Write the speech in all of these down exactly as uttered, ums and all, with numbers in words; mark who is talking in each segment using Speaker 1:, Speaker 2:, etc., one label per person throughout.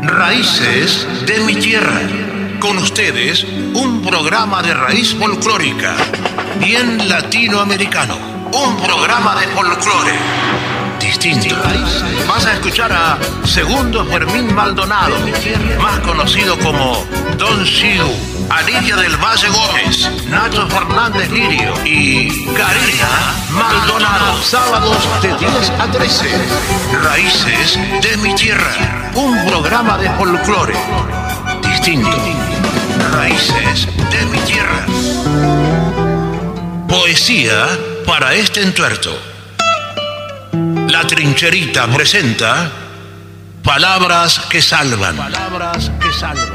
Speaker 1: Raíces de mi tierra. Con ustedes, un programa de raíz folclórica, bien latinoamericano. Un programa de folclore distinto. Vas a escuchar a Segundo Fermín Maldonado, más conocido como Don Siu, a Lidia del Valle Gómez, Nacho Fernández Lirio y Karina Maldonado. Sábados de diez a trece. Raíces de mi tierra. Un programa de folclore distinto. Raíces de mi tierra. Poesía para este entuerto. La Trincherita presenta Palabras que salvan. Palabras que salvan.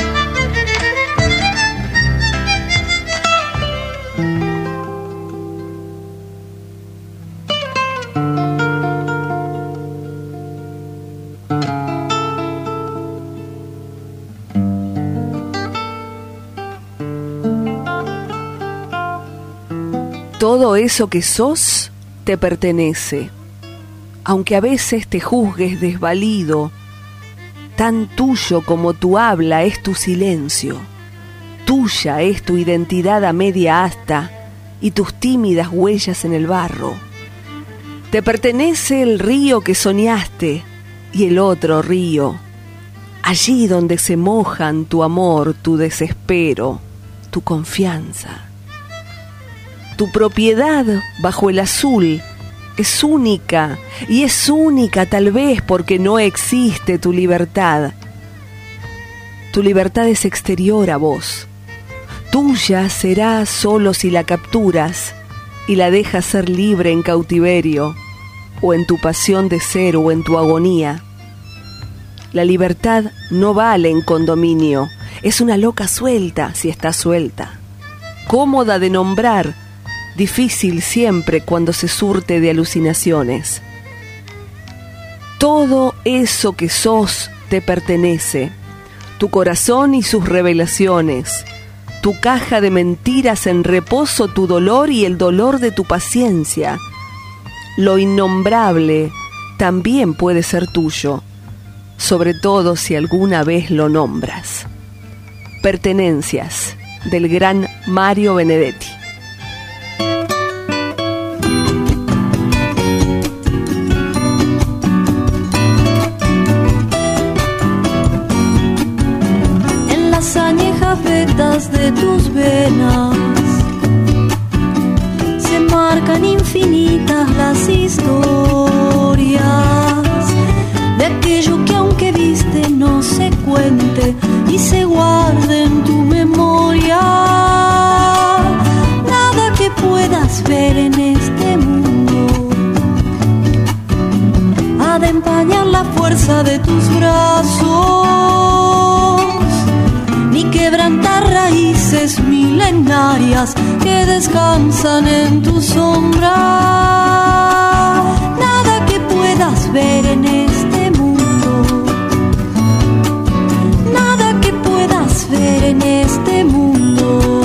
Speaker 2: Todo eso que sos te pertenece, aunque a veces te juzgues desvalido. Tan tuyo como tu habla es tu silencio, tuya es tu identidad a media asta y tus tímidas huellas en el barro. Te pertenece el río que soñaste y el otro río, allí donde se mojan tu amor, tu desespero, tu confianza. Tu propiedad bajo el azul es única, y es única tal vez porque no existe tu libertad. Tu libertad es exterior a vos. Tuya será solo si la capturas y la dejas ser libre en cautiverio, o en tu pasión de ser o en tu agonía. La libertad no vale en condominio, es una loca suelta si está suelta. Cómoda de nombrar, difícil siempre cuando se surte de alucinaciones. Todo eso que sos te pertenece, tu corazón y sus revelaciones, tu caja de mentiras en reposo, tu dolor y el dolor de tu paciencia. Lo innombrable también puede ser tuyo, sobre todo si alguna vez lo nombras. Pertenencias, del gran Mario Benedetti.
Speaker 3: De tus venas se marcan infinitas las historias de aquello que aunque viste no se cuente y se guarde en tu memoria. Nada que puedas ver en este mundo ha de empañar la fuerza de tus brazos, ni quebrantar raíces milenarias que descansan en tu sombra. Nada que puedas ver en este mundo, nada que puedas ver en este mundo.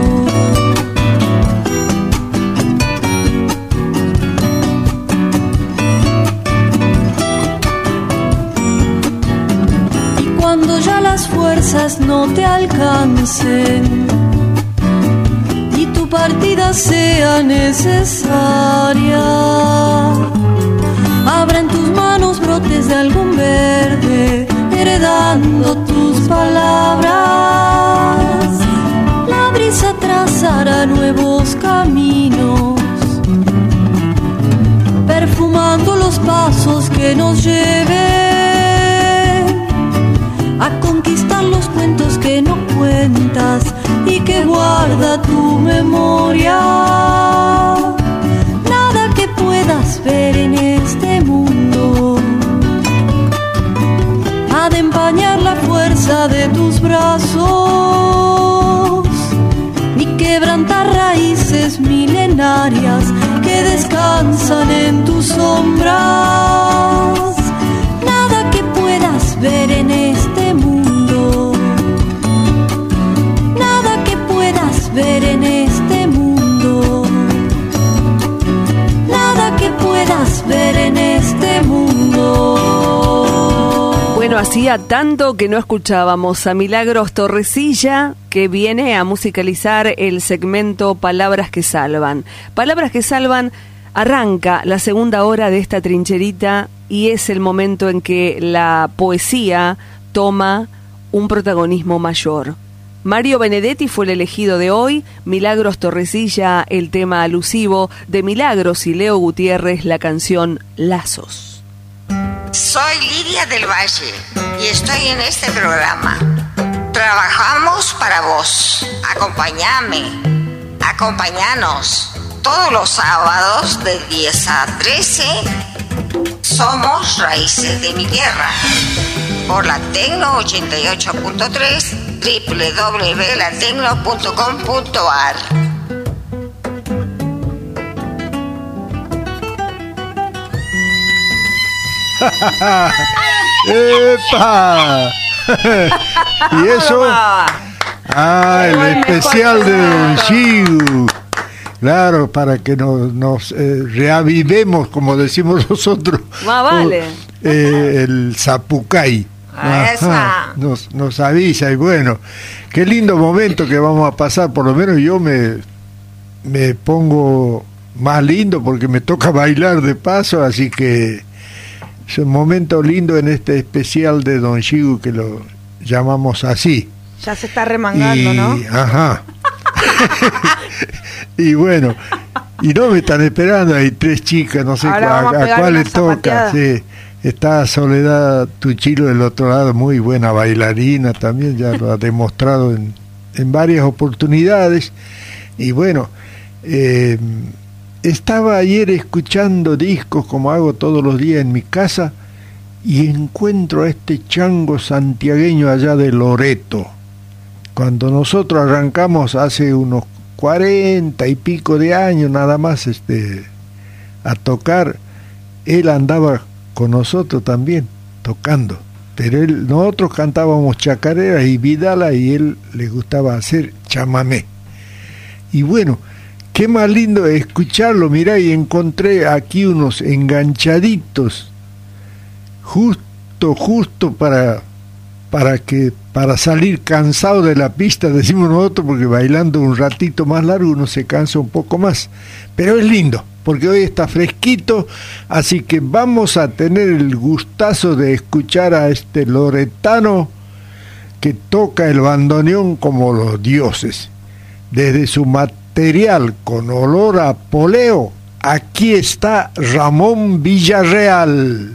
Speaker 3: Y cuando ya las fuerzas no te alcancen y tu partida sea necesaria, habrá en tus manos brotes de algún verde, heredando tus palabras. La brisa trazará nuevos caminos, perfumando los pasos que nos lleven a conquistar los cuentos que no cuentas y que guarda tu memoria. Nada que puedas ver en este mundo ha de empañar la fuerza de tus brazos, ni quebrantar raíces milenarias que descansan en tus sombras. Nada que puedas ver en este mundo, nada que puedas ver en este mundo, nada que puedas ver en este mundo.
Speaker 2: Bueno, hacía tanto que no escuchábamos a Milagros Torrecilla, que viene a musicalizar el segmento Palabras que Salvan. Palabras que Salvan arranca la segunda hora de esta trincherita y es el momento en que la poesía toma un protagonismo mayor. Mario Benedetti fue el elegido de hoy, Milagros Torrecilla el tema alusivo, de Milagros y Leo Gutiérrez la canción Lazos.
Speaker 4: Soy Lidia del Valle y estoy en este programa. Trabajamos para vos. Acompáñame, acompáñanos. Todos los sábados de diez a trece somos Raíces de mi Tierra. Por la Tecno ochenta y ocho punto tres, doble u doble u doble u punto la tecno punto com punto a r.
Speaker 5: ¡Epa! ¿Y eso? Ah, el especial de Don Chigu. Claro, para que nos, nos eh, reavivemos, como decimos nosotros.
Speaker 2: Más vale.
Speaker 5: Eh, el Zapucay. Ajá, nos, nos avisa y bueno, qué lindo momento que vamos a pasar. Por lo menos yo me, me pongo más lindo porque me toca bailar de paso, así que es un momento lindo en este especial de Don Chigu que lo llamamos así.
Speaker 6: Ya se está remangando,
Speaker 5: y,
Speaker 6: ¿no?
Speaker 5: Ajá. Y bueno, y no me están esperando, hay tres chicas, no sé a, a, a cuál le toca. Sí. Está Soledad Tuchilo del otro lado, muy buena bailarina también, ya lo ha demostrado en, en varias oportunidades. Y bueno, eh, estaba ayer escuchando discos como hago todos los días en mi casa y encuentro a este chango santiagueño allá de Loreto. Cuando nosotros arrancamos hace unos cuarenta y pico de años nada más este a tocar, él andaba con nosotros también tocando, pero él, nosotros cantábamos chacareras y vidala y él le gustaba hacer chamamé. Y bueno, qué más lindo escucharlo, mirá, y encontré aquí unos enganchaditos justo, justo para para que para salir cansado de la pista, decimos nosotros, porque bailando un ratito más largo uno se cansa un poco más, pero es lindo porque hoy está fresquito, así que vamos a tener el gustazo de escuchar a este loretano que toca el bandoneón como los dioses. Desde su material con olor a poleo, aquí está Ramón Villarreal.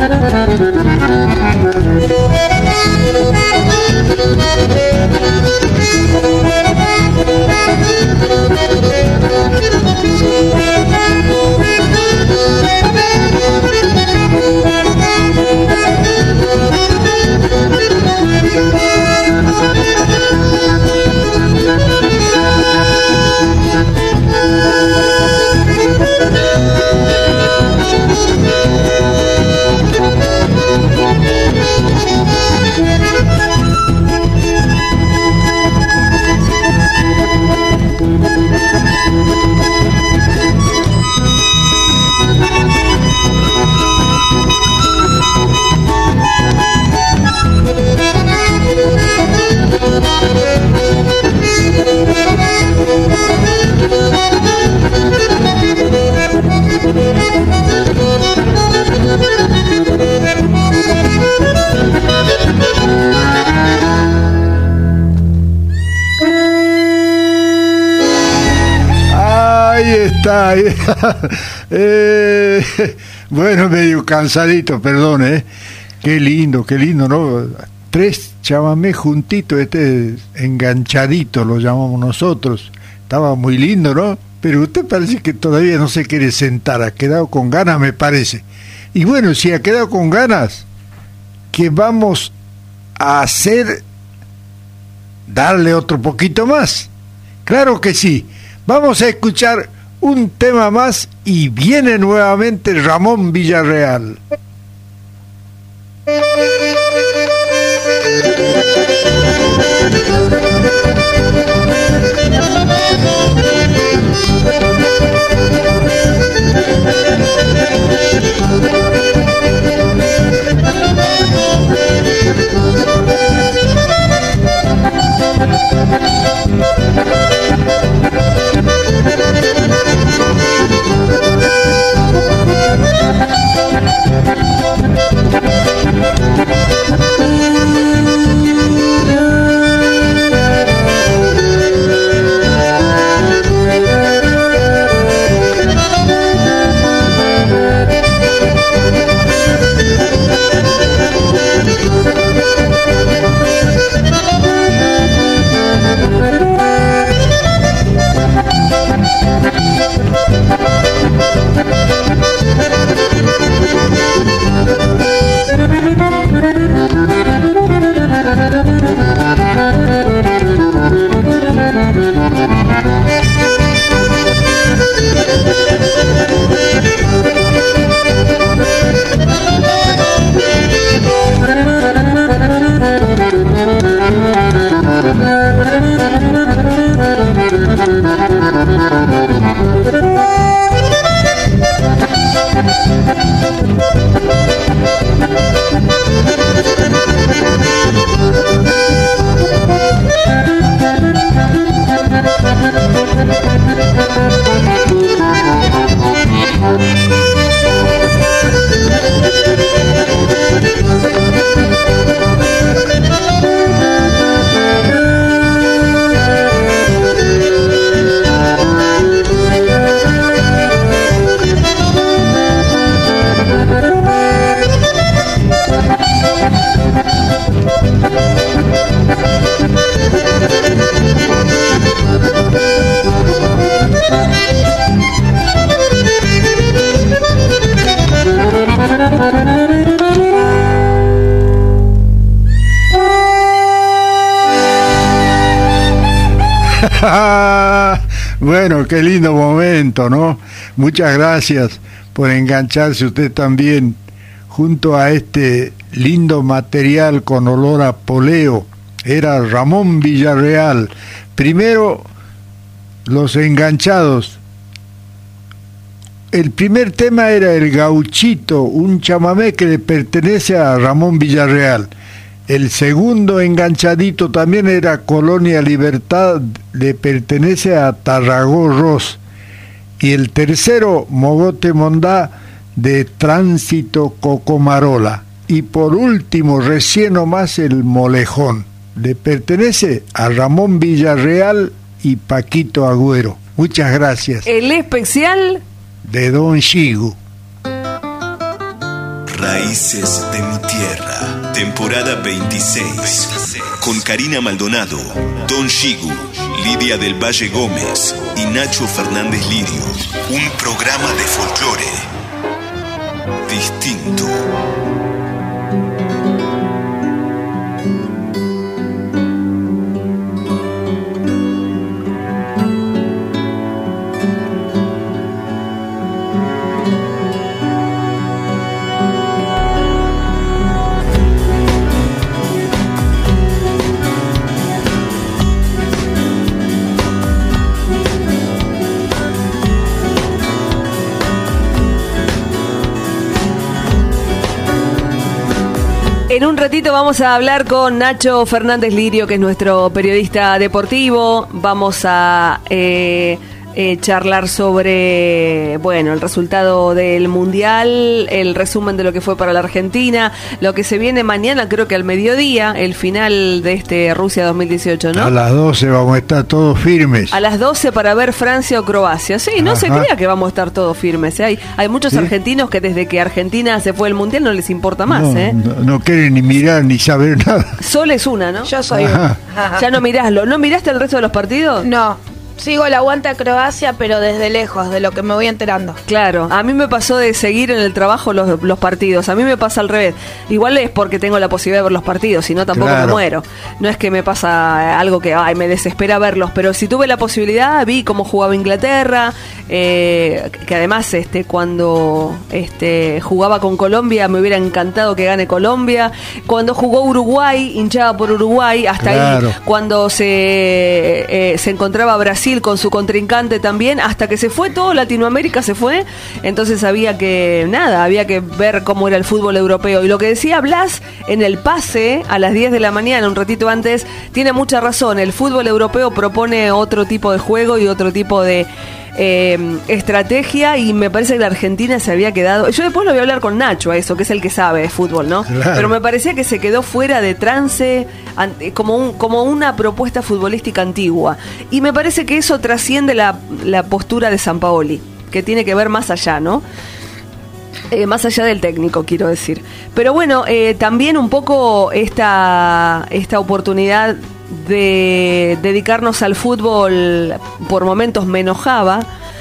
Speaker 5: eh, bueno, medio cansadito, perdón, ¿eh? Qué lindo, qué lindo, ¿no? Tres chamamés juntitos, este enganchadito lo llamamos nosotros. Estaba muy lindo, ¿no? Pero usted parece que todavía no se quiere sentar, ha quedado con ganas, me parece. Y bueno, si ha quedado con ganas, ¿qué vamos a hacer? Darle otro poquito más. Claro que sí. Vamos a escuchar un tema más y viene nuevamente Ramón Villarreal. Bueno, qué lindo momento, ¿no? Muchas gracias por engancharse usted también junto a este lindo material con olor a poleo. Era Ramón Villarreal. Primero, los enganchados. El primer tema era El Gauchito, un chamamé que le pertenece a Ramón Villarreal. El segundo enganchadito también era Colonia Libertad, le pertenece a Tarragó Ross. Y el tercero, Mogote Mondá, de Tránsito Cocomarola. Y por último, recién nomás, El Molejón, le pertenece a Ramón Villarreal y Paquito Agüero. Muchas gracias.
Speaker 2: El especial
Speaker 5: de Don Chigu.
Speaker 6: Raíces de mi tierra, temporada veintiséis, con Karina Maldonado, Don Shigu, Lidia del Valle Gómez y Nacho Fernández Lirio. Un programa de folclore distinto.
Speaker 2: En un ratito vamos a hablar con Nacho Fernández Lirio, que es nuestro periodista deportivo. Vamos a eh, eh, charlar sobre, bueno, el resultado del Mundial, el resumen de lo que fue para la Argentina, lo que se viene mañana, creo que al mediodía, el final de este Rusia dos mil dieciocho, ¿no?
Speaker 5: A las doce vamos a estar todos firmes.
Speaker 2: A las doce para ver Francia o Croacia. Sí, no Ajá. se crea que vamos a estar todos firmes. ¿eh? Hay, hay muchos ¿Sí? argentinos que desde que Argentina se fue al Mundial no les importa más.
Speaker 5: No,
Speaker 2: ¿eh?
Speaker 5: no, no quieren ni mirar ni saber nada.
Speaker 2: Sol es una, ¿no?
Speaker 7: Yo soy
Speaker 5: Ajá.
Speaker 7: una.
Speaker 2: Ya no mirás, ¿no miraste el resto de los partidos?
Speaker 7: No. Sigo el aguante a Croacia, pero desde lejos, de lo que me voy enterando.
Speaker 2: Claro, a mí me pasó de seguir en el trabajo los, los partidos. A mí me pasa al revés. Igual es porque tengo la posibilidad de ver los partidos, si no tampoco claro. me muero. No es que me pasa algo que ay, me desespera verlos, pero si tuve la posibilidad, vi cómo jugaba Inglaterra, eh, que además este cuando este jugaba con Colombia me hubiera encantado que gane Colombia. Cuando jugó Uruguay, hinchaba por Uruguay, hasta claro. ahí. Cuando se, eh, se encontraba Brasil con su contrincante también, hasta que se fue todo Latinoamérica, se fue, entonces había que, nada, había que ver cómo era el fútbol europeo. Y lo que decía Blas en el pase a las diez de la mañana, un ratito antes, tiene mucha razón. El fútbol europeo propone otro tipo de juego y otro tipo de Eh, estrategia, y me parece que la Argentina se había quedado, yo después lo voy a hablar con Nacho a eso, que es el que sabe de fútbol, ¿no? Claro. Pero me parecía que se quedó fuera de trance, como, un, como una propuesta futbolística antigua, y me parece que eso trasciende la, la postura de Sampaoli, que tiene que ver más allá, ¿no? Eh, más allá del técnico, quiero decir. Pero bueno, eh, también un poco esta, esta oportunidad de dedicarnos al fútbol por momentos me enojaba,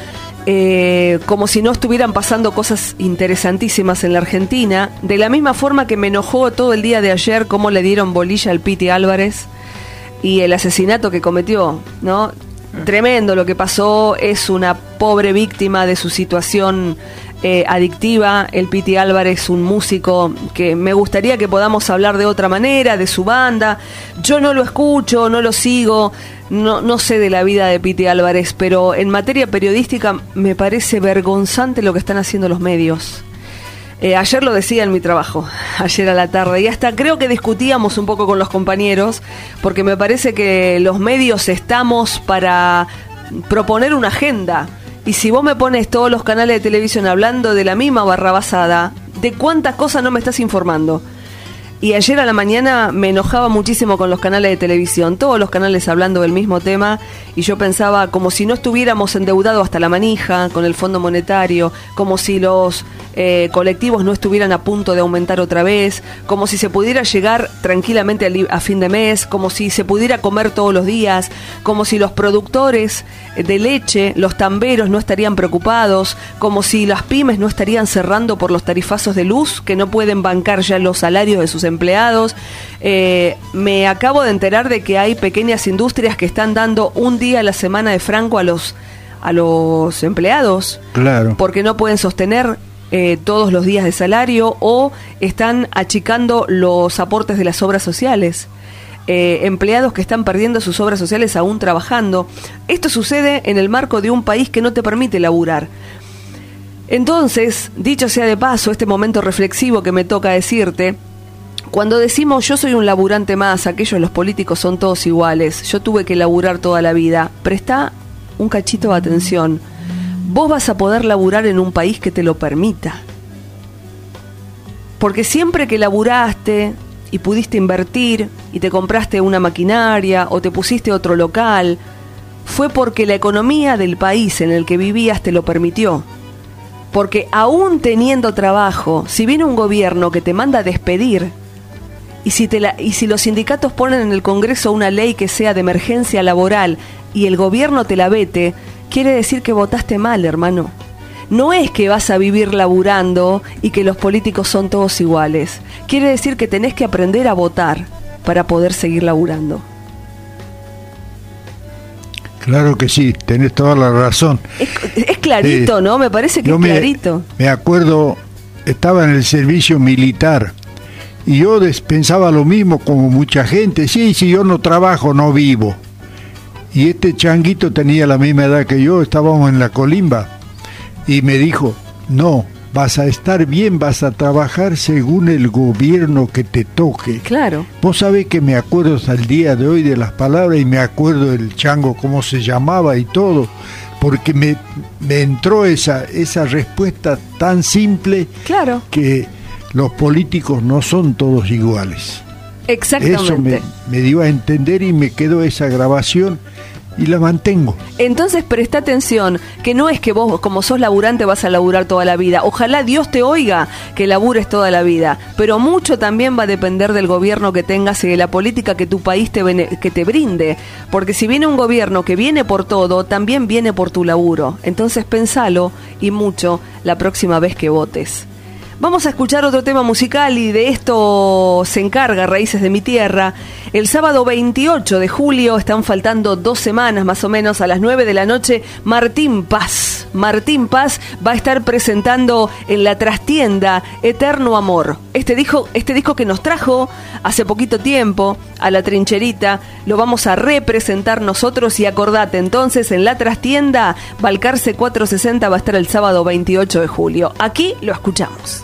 Speaker 2: eh, como si no estuvieran pasando cosas interesantísimas en la Argentina, de la misma forma que me enojó todo el día de ayer cómo le dieron bolilla al Piti Álvarez y el asesinato que cometió, ¿no? Tremendo lo que pasó, es una pobre víctima de su situación eh, adictiva. El Piti Álvarez, un músico que me gustaría que podamos hablar de otra manera, de su banda. Yo no lo escucho, no lo sigo, no, no sé de la vida de Piti Álvarez, pero en materia periodística me parece vergonzante lo que están haciendo los medios. Eh, ayer lo decía en mi trabajo, ayer a la tarde, y hasta creo que discutíamos un poco con los compañeros, porque me parece que los medios estamos para proponer una agenda, y si vos me pones todos los canales de televisión hablando de la misma barrabasada, ¿de cuántas cosas no me estás informando? Y ayer a la mañana me enojaba muchísimo con los canales de televisión, todos los canales hablando del mismo tema, y yo pensaba como si no estuviéramos endeudados hasta la manija con el Fondo Monetario, como si los eh, colectivos no estuvieran a punto de aumentar otra vez, como si se pudiera llegar tranquilamente a, a fin de mes, como si se pudiera comer todos los días, como si los productores de leche, los tamberos no estarían preocupados, como si las pymes no estarían cerrando por los tarifazos de luz, que no pueden bancar ya los salarios de sus empleados. Eh, me acabo de enterar de que hay pequeñas industrias que están dando un día a la semana de franco a los a los empleados,
Speaker 5: claro,
Speaker 2: porque no pueden sostener eh, todos los días de salario, o están achicando los aportes de las obras sociales. Eh, empleados que están perdiendo sus obras sociales aún trabajando. Esto sucede en el marco de un país que no te permite laburar. Entonces, dicho sea de paso, este momento reflexivo que me toca decirte, cuando decimos yo soy un laburante más, aquellos los políticos son todos iguales, yo tuve que laburar toda la vida, presta un cachito de atención. Vos vas a poder laburar en un país que te lo permita, porque siempre que laburaste y pudiste invertir y te compraste una maquinaria o te pusiste otro local, fue porque la economía del país en el que vivías te lo permitió. Porque aún teniendo trabajo, si viene un gobierno que te manda a despedir, y si, te la, y si los sindicatos ponen en el Congreso una ley que sea de emergencia laboral y el gobierno te la vete, quiere decir que votaste mal, hermano. No es que vas a vivir laburando y que los políticos son todos iguales. Quiere decir que tenés que aprender a votar para poder seguir laburando.
Speaker 5: Claro que sí, tenés toda la razón.
Speaker 2: Es, es clarito, eh, ¿no? Me parece que es
Speaker 5: me,
Speaker 2: clarito.
Speaker 5: Me acuerdo, estaba en el servicio militar y yo pensaba lo mismo como mucha gente. Sí, si yo no trabajo, no vivo. Y este changuito tenía la misma edad que yo, estábamos en la colimba. Y me dijo, no, vas a estar bien, vas a trabajar según el gobierno que te toque.
Speaker 2: Claro.
Speaker 5: Vos sabés que me acuerdo hasta el día de hoy de las palabras y me acuerdo del chango, cómo se llamaba y todo, porque me, me entró esa, esa respuesta tan simple.
Speaker 2: Claro.
Speaker 5: Que los políticos no son todos iguales.
Speaker 2: Exactamente.
Speaker 5: Eso me, me dio a entender y me quedó esa grabación. Y la mantengo.
Speaker 2: Entonces presta atención, que no es que vos como sos laburante vas a laburar toda la vida. Ojalá Dios te oiga que labures toda la vida, pero mucho también va a depender del gobierno que tengas y de la política que tu país te, que te brinde. Porque si viene un gobierno que viene por todo, también viene por tu laburo. Entonces pensalo y mucho la próxima vez que votes. Vamos a escuchar otro tema musical y de esto se encarga Raíces de mi Tierra. El sábado veintiocho de julio, están faltando dos semanas más o menos, a las nueve de la noche, Martín Paz. Martín Paz va a estar presentando en la trastienda Eterno Amor. Este disco, este disco que nos trajo hace poquito tiempo a la trincherita, lo vamos a representar nosotros y acordate entonces en la trastienda Balcarce cuatrocientos sesenta va a estar el sábado veintiocho de julio. Aquí lo escuchamos.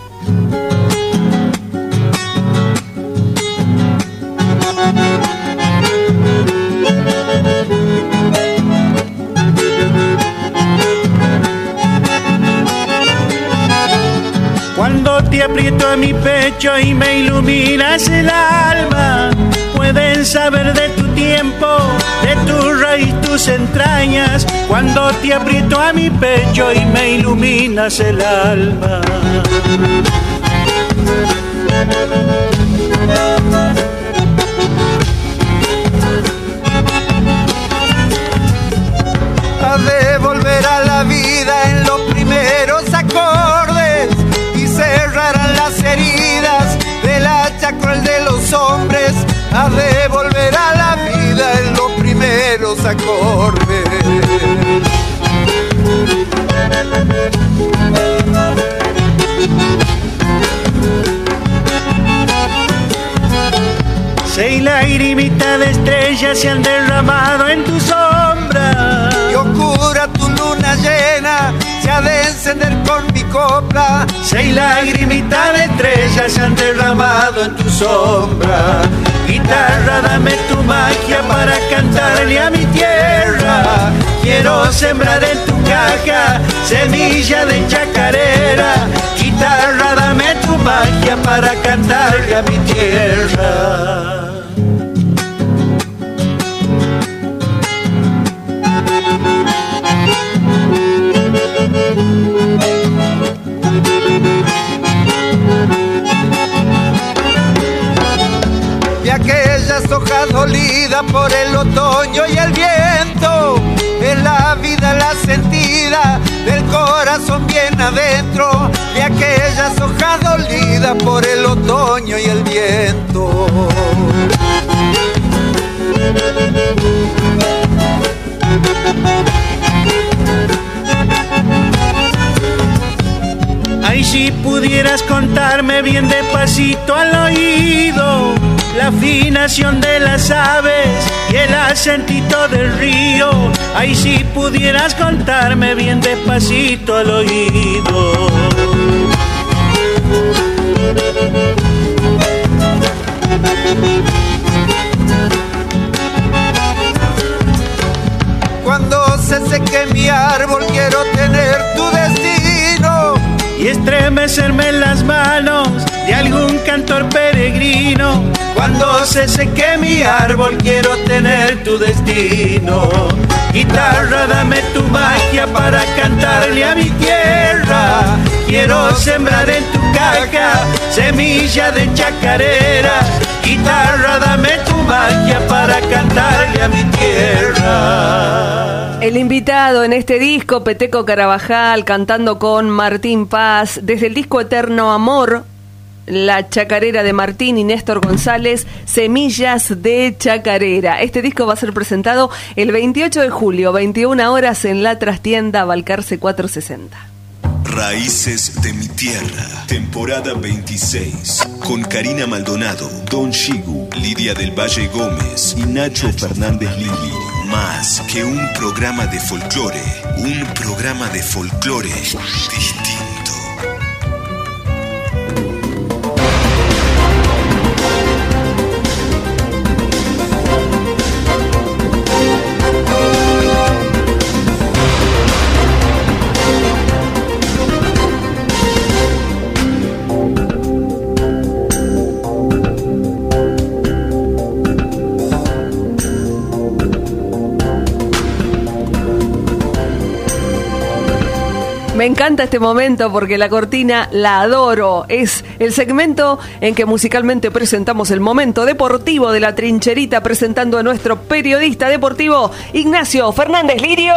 Speaker 8: Cuando te aprieto a mi pecho y me iluminas el alma, pueden saber de tu tiempo, de tu raíz, tus entrañas. Cuando te aprieto a mi pecho y me iluminas el alma.
Speaker 9: A devolver a la vida en los primeros acordes y cerrarán las heridas del hacha cruel de los hombres. A devolver a la vida en los primeros acordes.
Speaker 8: Seis lagrimitas de estrellas se han derramado en tu sombra.
Speaker 9: Y oscura tu luna llena se ha de encender con mi copla.
Speaker 8: Seis lagrimitas de estrellas se han derramado en tu sombra. Guitarra, dame tu magia para cantarle a mi tierra. Quiero sembrar en tu caja semilla de chacarera. Guitarra, dame tu magia para cantarle a mi tierra.
Speaker 9: De aquellas hojas dolidas por el otoño y el viento, en la vida la sentida del corazón bien adentro. De aquellas hojas dolidas por el otoño y el viento.
Speaker 8: Ay, si pudieras contarme bien despacito al oído la afinación de las aves y el acentito del río. Ay, si pudieras contarme bien despacito al oído.
Speaker 9: Cuando se seque mi árbol quiero tener tu destino
Speaker 8: y estremecerme en las manos de algún cantor peregrino. Cuando se seque mi árbol quiero tener tu destino. Guitarra, dame tu magia para cantarle a mi tierra. Quiero sembrar en tu caja semilla de chacarera. Guitarra, dame tu magia para cantarle a mi tierra.
Speaker 2: El invitado en este disco, Peteco Carabajal, cantando con Martín Paz, desde el disco Eterno Amor, La Chacarera de Martín y Néstor González, Semillas de Chacarera. Este disco va a ser presentado el veintiocho de julio, veintiuna horas, en la trastienda Balcarce cuatrocientos sesenta.
Speaker 6: Raíces de mi tierra, temporada veintiséis, con Karina Maldonado, Don Shigu, Lidia del Valle Gómez y Nacho Fernández Lili. Más que un programa de folclore, un programa de folclore distinto.
Speaker 2: Me encanta este momento porque la cortina la adoro. Es el segmento en que musicalmente presentamos el momento deportivo de la trincherita, presentando a nuestro periodista deportivo, Ignacio Fernández Lirio.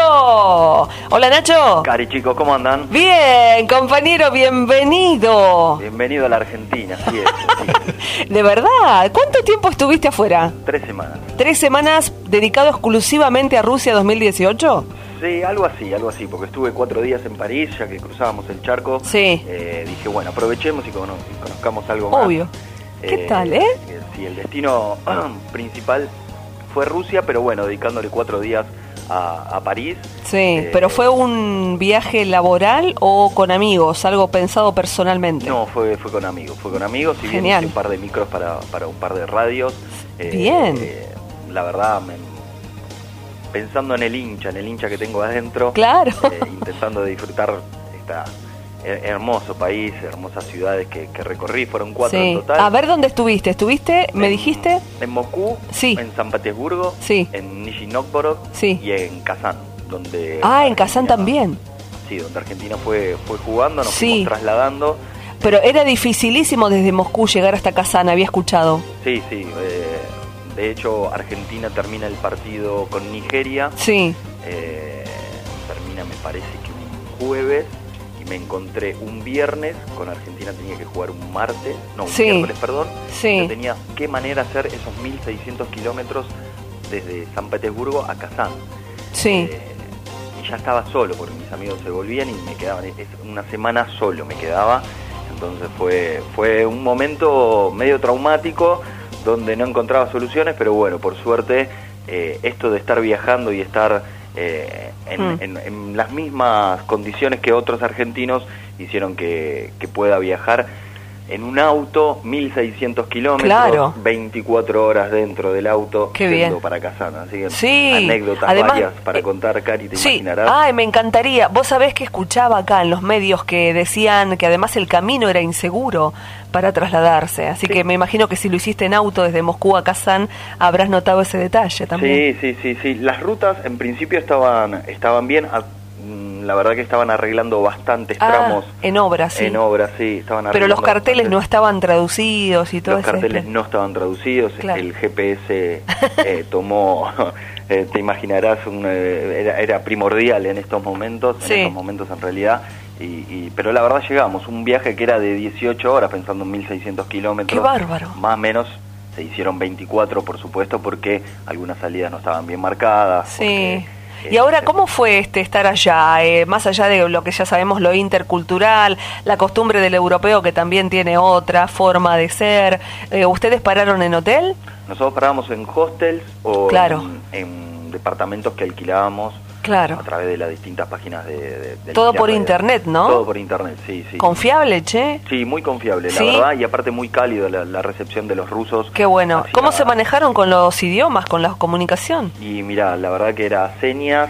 Speaker 2: Hola, Nacho.
Speaker 10: Cari, chicos, ¿cómo andan?
Speaker 2: Bien, compañero, bienvenido.
Speaker 10: Bienvenido a la Argentina, sí es, sí.
Speaker 2: De verdad, ¿cuánto tiempo estuviste afuera?
Speaker 10: Tres semanas.
Speaker 2: ¿Tres semanas dedicado exclusivamente a Rusia dos mil dieciocho?
Speaker 10: Sí, algo así, algo así, porque estuve cuatro días en París, ya que cruzábamos el charco.
Speaker 2: Sí.
Speaker 10: Eh, dije, bueno, aprovechemos y cono- conozcamos algo más.
Speaker 2: Obvio. ¿Qué
Speaker 10: Eh,
Speaker 2: tal, eh?
Speaker 10: Sí, el destino principal fue Rusia, pero bueno, dedicándole cuatro días a, a París.
Speaker 2: Sí,
Speaker 10: Eh,
Speaker 2: pero ¿fue un viaje laboral o con amigos? ¿Algo pensado personalmente?
Speaker 10: No, fue fue con amigos, fue con amigos, y bien
Speaker 2: Genial.
Speaker 10: hice un par de micros para, para un par de radios. Eh,
Speaker 2: Bien.
Speaker 10: eh, la verdad, me- pensando en el hincha, en el hincha que tengo adentro.
Speaker 2: Claro.
Speaker 10: Eh, intentando disfrutar esta her- hermoso país, hermosas ciudades que, que recorrí, fueron cuatro
Speaker 2: Sí.
Speaker 10: en total.
Speaker 2: A ver, ¿dónde estuviste? ¿Estuviste? ¿Me
Speaker 10: En-
Speaker 2: dijiste?
Speaker 10: En Moscú,
Speaker 2: Sí.
Speaker 10: en San Petersburgo,
Speaker 2: Sí.
Speaker 10: en Nizhny Novgorod
Speaker 2: Sí.
Speaker 10: y en Kazán, donde...
Speaker 2: Ah, en Kazán
Speaker 10: Argentina-
Speaker 2: también.
Speaker 10: Sí, donde Argentina fue, fue jugando, nos
Speaker 2: Sí.
Speaker 10: fuimos trasladando.
Speaker 2: Pero era dificilísimo desde Moscú llegar hasta Kazán, había escuchado.
Speaker 10: Sí, sí. eh, de hecho, Argentina termina el partido con Nigeria.
Speaker 2: Sí.
Speaker 10: Eh, termina, me parece que un jueves. Y me encontré un viernes. Con Argentina tenía que jugar un martes. No, un
Speaker 2: Sí.
Speaker 10: miércoles, perdón.
Speaker 2: Sí.
Speaker 10: Yo tenía qué manera hacer esos mil seiscientos kilómetros desde San Petersburgo a Kazán.
Speaker 2: Sí.
Speaker 10: Eh, y ya estaba solo, porque mis amigos se volvían y me quedaban, es una semana solo me quedaba. Entonces fue, fue un momento medio traumático, donde no encontraba soluciones, pero bueno, por suerte, eh, esto de estar viajando y estar eh, en,
Speaker 2: Mm.
Speaker 10: en, en las mismas condiciones que otros argentinos hicieron que, que pueda viajar en un auto, mil seiscientos kilómetros,
Speaker 2: Claro.
Speaker 10: veinticuatro horas dentro del auto,
Speaker 2: Qué
Speaker 10: yendo
Speaker 2: bien.
Speaker 10: para Kazán. Así que
Speaker 2: Sí.
Speaker 10: anécdotas
Speaker 2: Además,
Speaker 10: varias para
Speaker 2: eh,
Speaker 10: contar, Cari, te
Speaker 2: Sí,
Speaker 10: imaginarás.
Speaker 2: ay, me encantaría. Vos sabés que escuchaba acá en los medios que decían que además el camino era inseguro para trasladarse, así
Speaker 10: Sí.
Speaker 2: que me imagino que si lo hiciste en auto desde Moscú a Kazán habrás notado ese detalle también.
Speaker 10: Sí, sí, sí, sí. Las rutas en principio estaban estaban bien. A- mm, La verdad que estaban arreglando bastantes
Speaker 2: Ah,
Speaker 10: tramos.
Speaker 2: en obras, sí.
Speaker 10: En obras, sí. Estaban
Speaker 2: Pero los
Speaker 10: arreglando
Speaker 2: carteles no
Speaker 10: bastantes.
Speaker 2: estaban traducidos y todo
Speaker 10: Los
Speaker 2: eso.
Speaker 10: carteles no estaban traducidos.
Speaker 2: Claro.
Speaker 10: El G P S eh, tomó, eh, te imaginarás, un, eh, era, era primordial en estos momentos,
Speaker 2: Sí.
Speaker 10: en estos momentos en realidad. Y, y, pero la verdad llegamos, un viaje que era de dieciocho horas, pensando en mil seiscientos kilómetros.
Speaker 2: ¡Qué bárbaro!
Speaker 10: Más o menos se hicieron veinticuatro, por supuesto, porque algunas salidas no estaban bien marcadas.
Speaker 2: Sí.
Speaker 10: porque,
Speaker 2: Y ahora,
Speaker 10: eh,
Speaker 2: ¿cómo fue este estar allá? Eh, más allá de lo que ya sabemos, lo intercultural, la costumbre del europeo que también tiene otra forma de ser. Eh, ¿Ustedes pararon en hotel?
Speaker 10: Nosotros parábamos en hostels o
Speaker 2: Claro.
Speaker 10: en, en departamentos que alquilábamos
Speaker 2: Claro.
Speaker 10: a través de las distintas páginas de... de- de
Speaker 2: Todo
Speaker 10: alquiler
Speaker 2: por
Speaker 10: de-
Speaker 2: internet, ¿no?
Speaker 10: Todo por internet, sí, sí.
Speaker 2: ¿Confiable, che?
Speaker 10: Sí, muy confiable, la
Speaker 2: ¿Sí?
Speaker 10: verdad, y aparte muy cálido la, la recepción de los rusos.
Speaker 2: Qué bueno.
Speaker 10: hacia-
Speaker 2: ¿Cómo se manejaron con los idiomas, con la comunicación?
Speaker 10: Y mira, la verdad que era señas,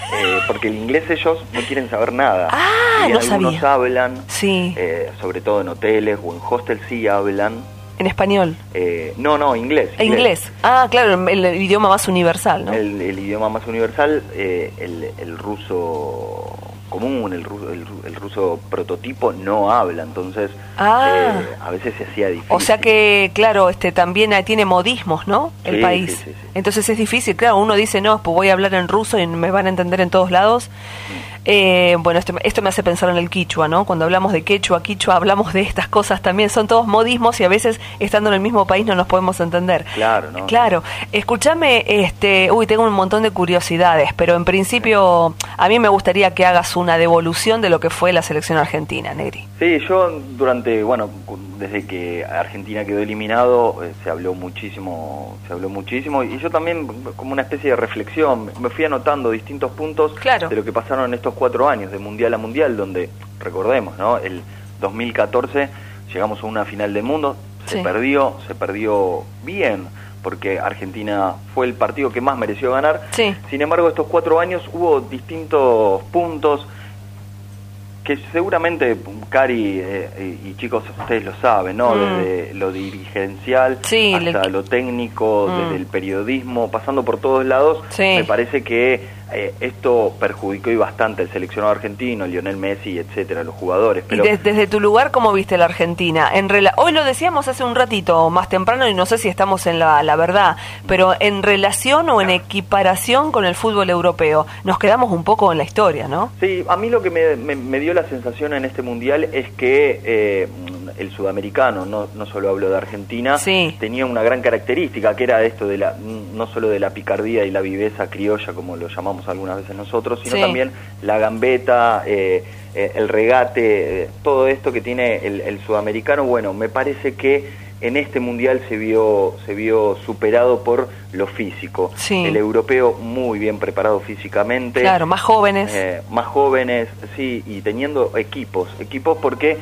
Speaker 10: Eh, porque el inglés ellos no quieren saber nada.
Speaker 2: Ah,
Speaker 10: y
Speaker 2: no
Speaker 10: algunos
Speaker 2: sabía.
Speaker 10: hablan,
Speaker 2: sí.
Speaker 10: eh, sobre todo en hoteles o en hostels sí hablan.
Speaker 2: ¿En español?
Speaker 10: Eh, no, no, inglés.
Speaker 2: ¿En inglés? inglés? Ah, claro, el, el idioma más universal, ¿no?
Speaker 10: El, el idioma más universal, eh, el, el ruso común, el ruso, el, el ruso prototipo no habla, entonces
Speaker 2: ah.
Speaker 10: eh, a veces se hacía difícil.
Speaker 2: O sea que, claro, este también tiene modismos, ¿no? El
Speaker 10: sí,
Speaker 2: país.
Speaker 10: Sí, sí, sí.
Speaker 2: Entonces es difícil, claro, uno dice, no, pues voy a hablar en ruso y me van a entender en todos lados. Mm. Eh, bueno, esto, esto me hace pensar en el quichua, ¿no? Cuando hablamos de quechua, quichua, hablamos de estas cosas también, son todos modismos y a veces estando en el mismo país no nos podemos entender.
Speaker 10: Claro, ¿no?
Speaker 2: Claro. Escúchame, este, uy, tengo un montón de curiosidades, pero en principio a mí me gustaría que hagas una devolución de lo que fue la selección argentina, Negri.
Speaker 10: Sí, yo durante, bueno, desde que Argentina quedó eliminado, eh, se habló muchísimo, se habló muchísimo, y yo también, como una especie de reflexión, me fui anotando distintos puntos
Speaker 2: claro.
Speaker 10: de lo que pasaron en estos cuatro años, de Mundial a Mundial, donde, recordemos, ¿no? El dos mil catorce llegamos a una final del mundo, se
Speaker 2: sí.
Speaker 10: perdió, se perdió bien, porque Argentina fue el partido que más mereció ganar.
Speaker 2: Sí.
Speaker 10: Sin embargo, estos cuatro años hubo distintos puntos que seguramente, Cari eh, y chicos, ustedes lo saben, ¿no? Mm. Desde lo dirigencial
Speaker 2: sí,
Speaker 10: hasta
Speaker 2: le...
Speaker 10: lo técnico, mm. desde el periodismo, pasando por todos lados,
Speaker 2: sí.
Speaker 10: me parece que eh, esto perjudicó y bastante al seleccionado argentino, Lionel Messi, etcétera, los jugadores. Pero...
Speaker 2: Y de, desde tu lugar, ¿cómo viste la Argentina? En rela... Hoy lo decíamos hace un ratito, más temprano, y no sé si estamos en la, la verdad, pero en relación o en equiparación con el fútbol europeo, nos quedamos un poco en la historia, ¿no?
Speaker 10: Sí, a mí lo que me, me, me dio la sensación en este mundial es que eh, el sudamericano, no, no solo hablo de Argentina,
Speaker 2: sí.
Speaker 10: tenía una gran característica que era esto de la, no solo de la picardía y la viveza criolla, como lo llamamos algunas veces nosotros, sino
Speaker 2: sí.
Speaker 10: también la gambeta, eh, eh, el regate, eh, todo esto que tiene el, el sudamericano. Bueno, me parece que en este mundial se vio se vio superado por lo físico.
Speaker 2: Sí.
Speaker 10: El europeo muy bien preparado físicamente.
Speaker 2: Claro, más jóvenes.
Speaker 10: Eh, más jóvenes, sí, y teniendo equipos. Equipos porque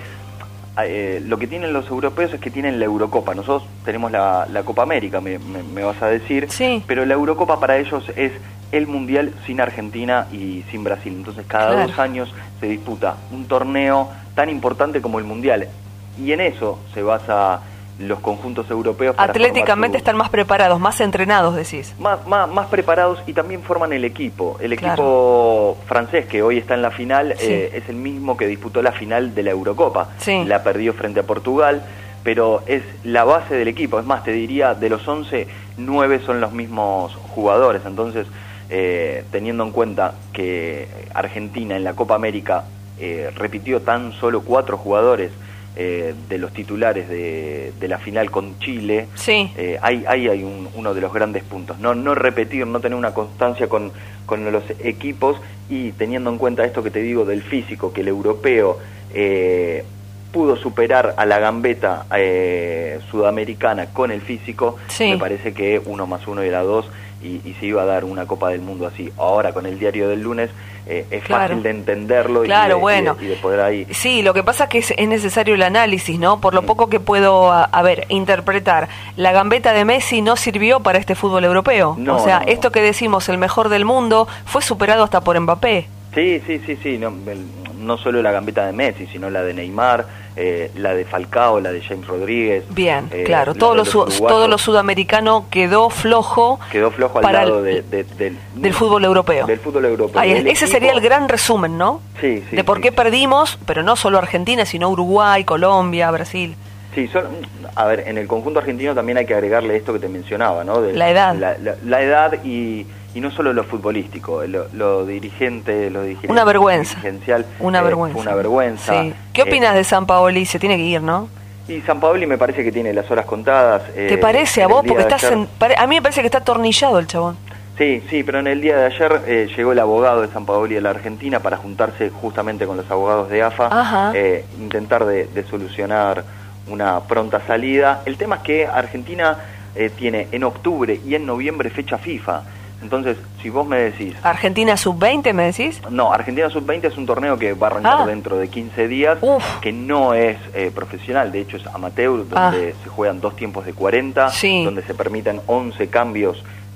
Speaker 10: eh, lo que tienen los europeos es que tienen la Eurocopa. Nosotros tenemos la, la Copa América, me, me, me vas a decir.
Speaker 2: Sí.
Speaker 10: Pero la Eurocopa para ellos es el mundial sin Argentina y sin Brasil. Entonces cada
Speaker 2: claro.
Speaker 10: dos años se disputa un torneo tan importante como el mundial. Y en eso se basa los conjuntos europeos. Para
Speaker 2: atléticamente
Speaker 10: su...
Speaker 2: están más preparados, más entrenados, decís.
Speaker 10: Más, más, más preparados, y también forman el equipo. El
Speaker 2: claro.
Speaker 10: equipo francés, que hoy está en la final,
Speaker 2: sí.
Speaker 10: eh, es el mismo que disputó la final de la Eurocopa.
Speaker 2: Sí.
Speaker 10: La perdió frente a Portugal, pero es la base del equipo. Es más, te diría, de los once, nueve son los mismos jugadores. Entonces, eh, teniendo en cuenta que Argentina en la Copa América eh, repitió tan solo cuatro jugadores Eh, de los titulares de, de la final con Chile,
Speaker 2: sí.
Speaker 10: eh, ahí, ahí hay un, uno de los grandes puntos, no no repetir, no tener una constancia con, con los equipos, y teniendo en cuenta esto que te digo del físico, que el europeo eh, pudo superar a la gambeta eh, sudamericana con el físico,
Speaker 2: sí.
Speaker 10: me parece que uno más uno era dos, y, y se iba a dar una Copa del Mundo así. Ahora con el diario del lunes eh, es
Speaker 2: claro.
Speaker 10: fácil de entenderlo
Speaker 2: claro,
Speaker 10: y, de,
Speaker 2: bueno.
Speaker 10: y, de, y de poder ahí...
Speaker 2: Sí, lo que pasa es que es, es necesario el análisis, ¿no? Por lo poco que puedo, a, a ver, interpretar. La gambeta de Messi no sirvió para este fútbol europeo.
Speaker 10: No,
Speaker 2: o sea,
Speaker 10: no.
Speaker 2: esto que decimos, el mejor del mundo, fue superado hasta por Mbappé.
Speaker 10: Sí, sí, sí, sí, no, el, no solo la gambeta de Messi, sino la de Neymar, eh, la de Falcao, la de James Rodríguez.
Speaker 2: Bien,
Speaker 10: eh,
Speaker 2: claro, todo lo, su, todo lo sudamericano quedó flojo.
Speaker 10: Quedó flojo al
Speaker 2: para
Speaker 10: lado
Speaker 2: el,
Speaker 10: de, de, del,
Speaker 2: del fútbol europeo.
Speaker 10: Del fútbol europeo.
Speaker 2: Ahí, ese
Speaker 10: equipo,
Speaker 2: sería el gran resumen, ¿no?
Speaker 10: Sí, sí.
Speaker 2: De por
Speaker 10: sí,
Speaker 2: qué
Speaker 10: sí.
Speaker 2: perdimos, pero no solo Argentina, sino Uruguay, Colombia, Brasil.
Speaker 10: Sí, son, a ver, en el conjunto argentino también hay que agregarle esto que te mencionaba, ¿no? De,
Speaker 2: la edad.
Speaker 10: La, la, la edad y, y no solo lo futbolístico, lo, lo dirigente, lo dirigente.
Speaker 2: Una vergüenza.
Speaker 10: Dirigencial,
Speaker 2: una
Speaker 10: eh,
Speaker 2: vergüenza.
Speaker 10: Una vergüenza.
Speaker 2: Sí. ¿Qué opinas eh, de Sampaoli? Se tiene que ir, ¿no?
Speaker 10: Y Sampaoli me parece que tiene las horas contadas.
Speaker 2: Eh, ¿Te parece
Speaker 10: a
Speaker 2: vos? Porque estás
Speaker 10: ayer...
Speaker 2: en, a mí me parece que está atornillado el chabón.
Speaker 10: Sí, sí, pero en el día de ayer eh, llegó el abogado de Sampaoli a la Argentina para juntarse justamente con los abogados de A F A, eh, intentar de, de solucionar una pronta salida. El tema es que Argentina eh, tiene en octubre y en noviembre fecha FIFA. Entonces, si vos me decís...
Speaker 2: ¿Argentina sub veinte me decís?
Speaker 10: No, Argentina sub veinte es un torneo que va a arrancar
Speaker 2: ah.
Speaker 10: dentro de quince días,
Speaker 2: Uf.
Speaker 10: que no es eh, profesional, de hecho es amateur, donde
Speaker 2: ah.
Speaker 10: se juegan dos tiempos de cuarenta,
Speaker 2: sí.
Speaker 10: donde se permiten once cambios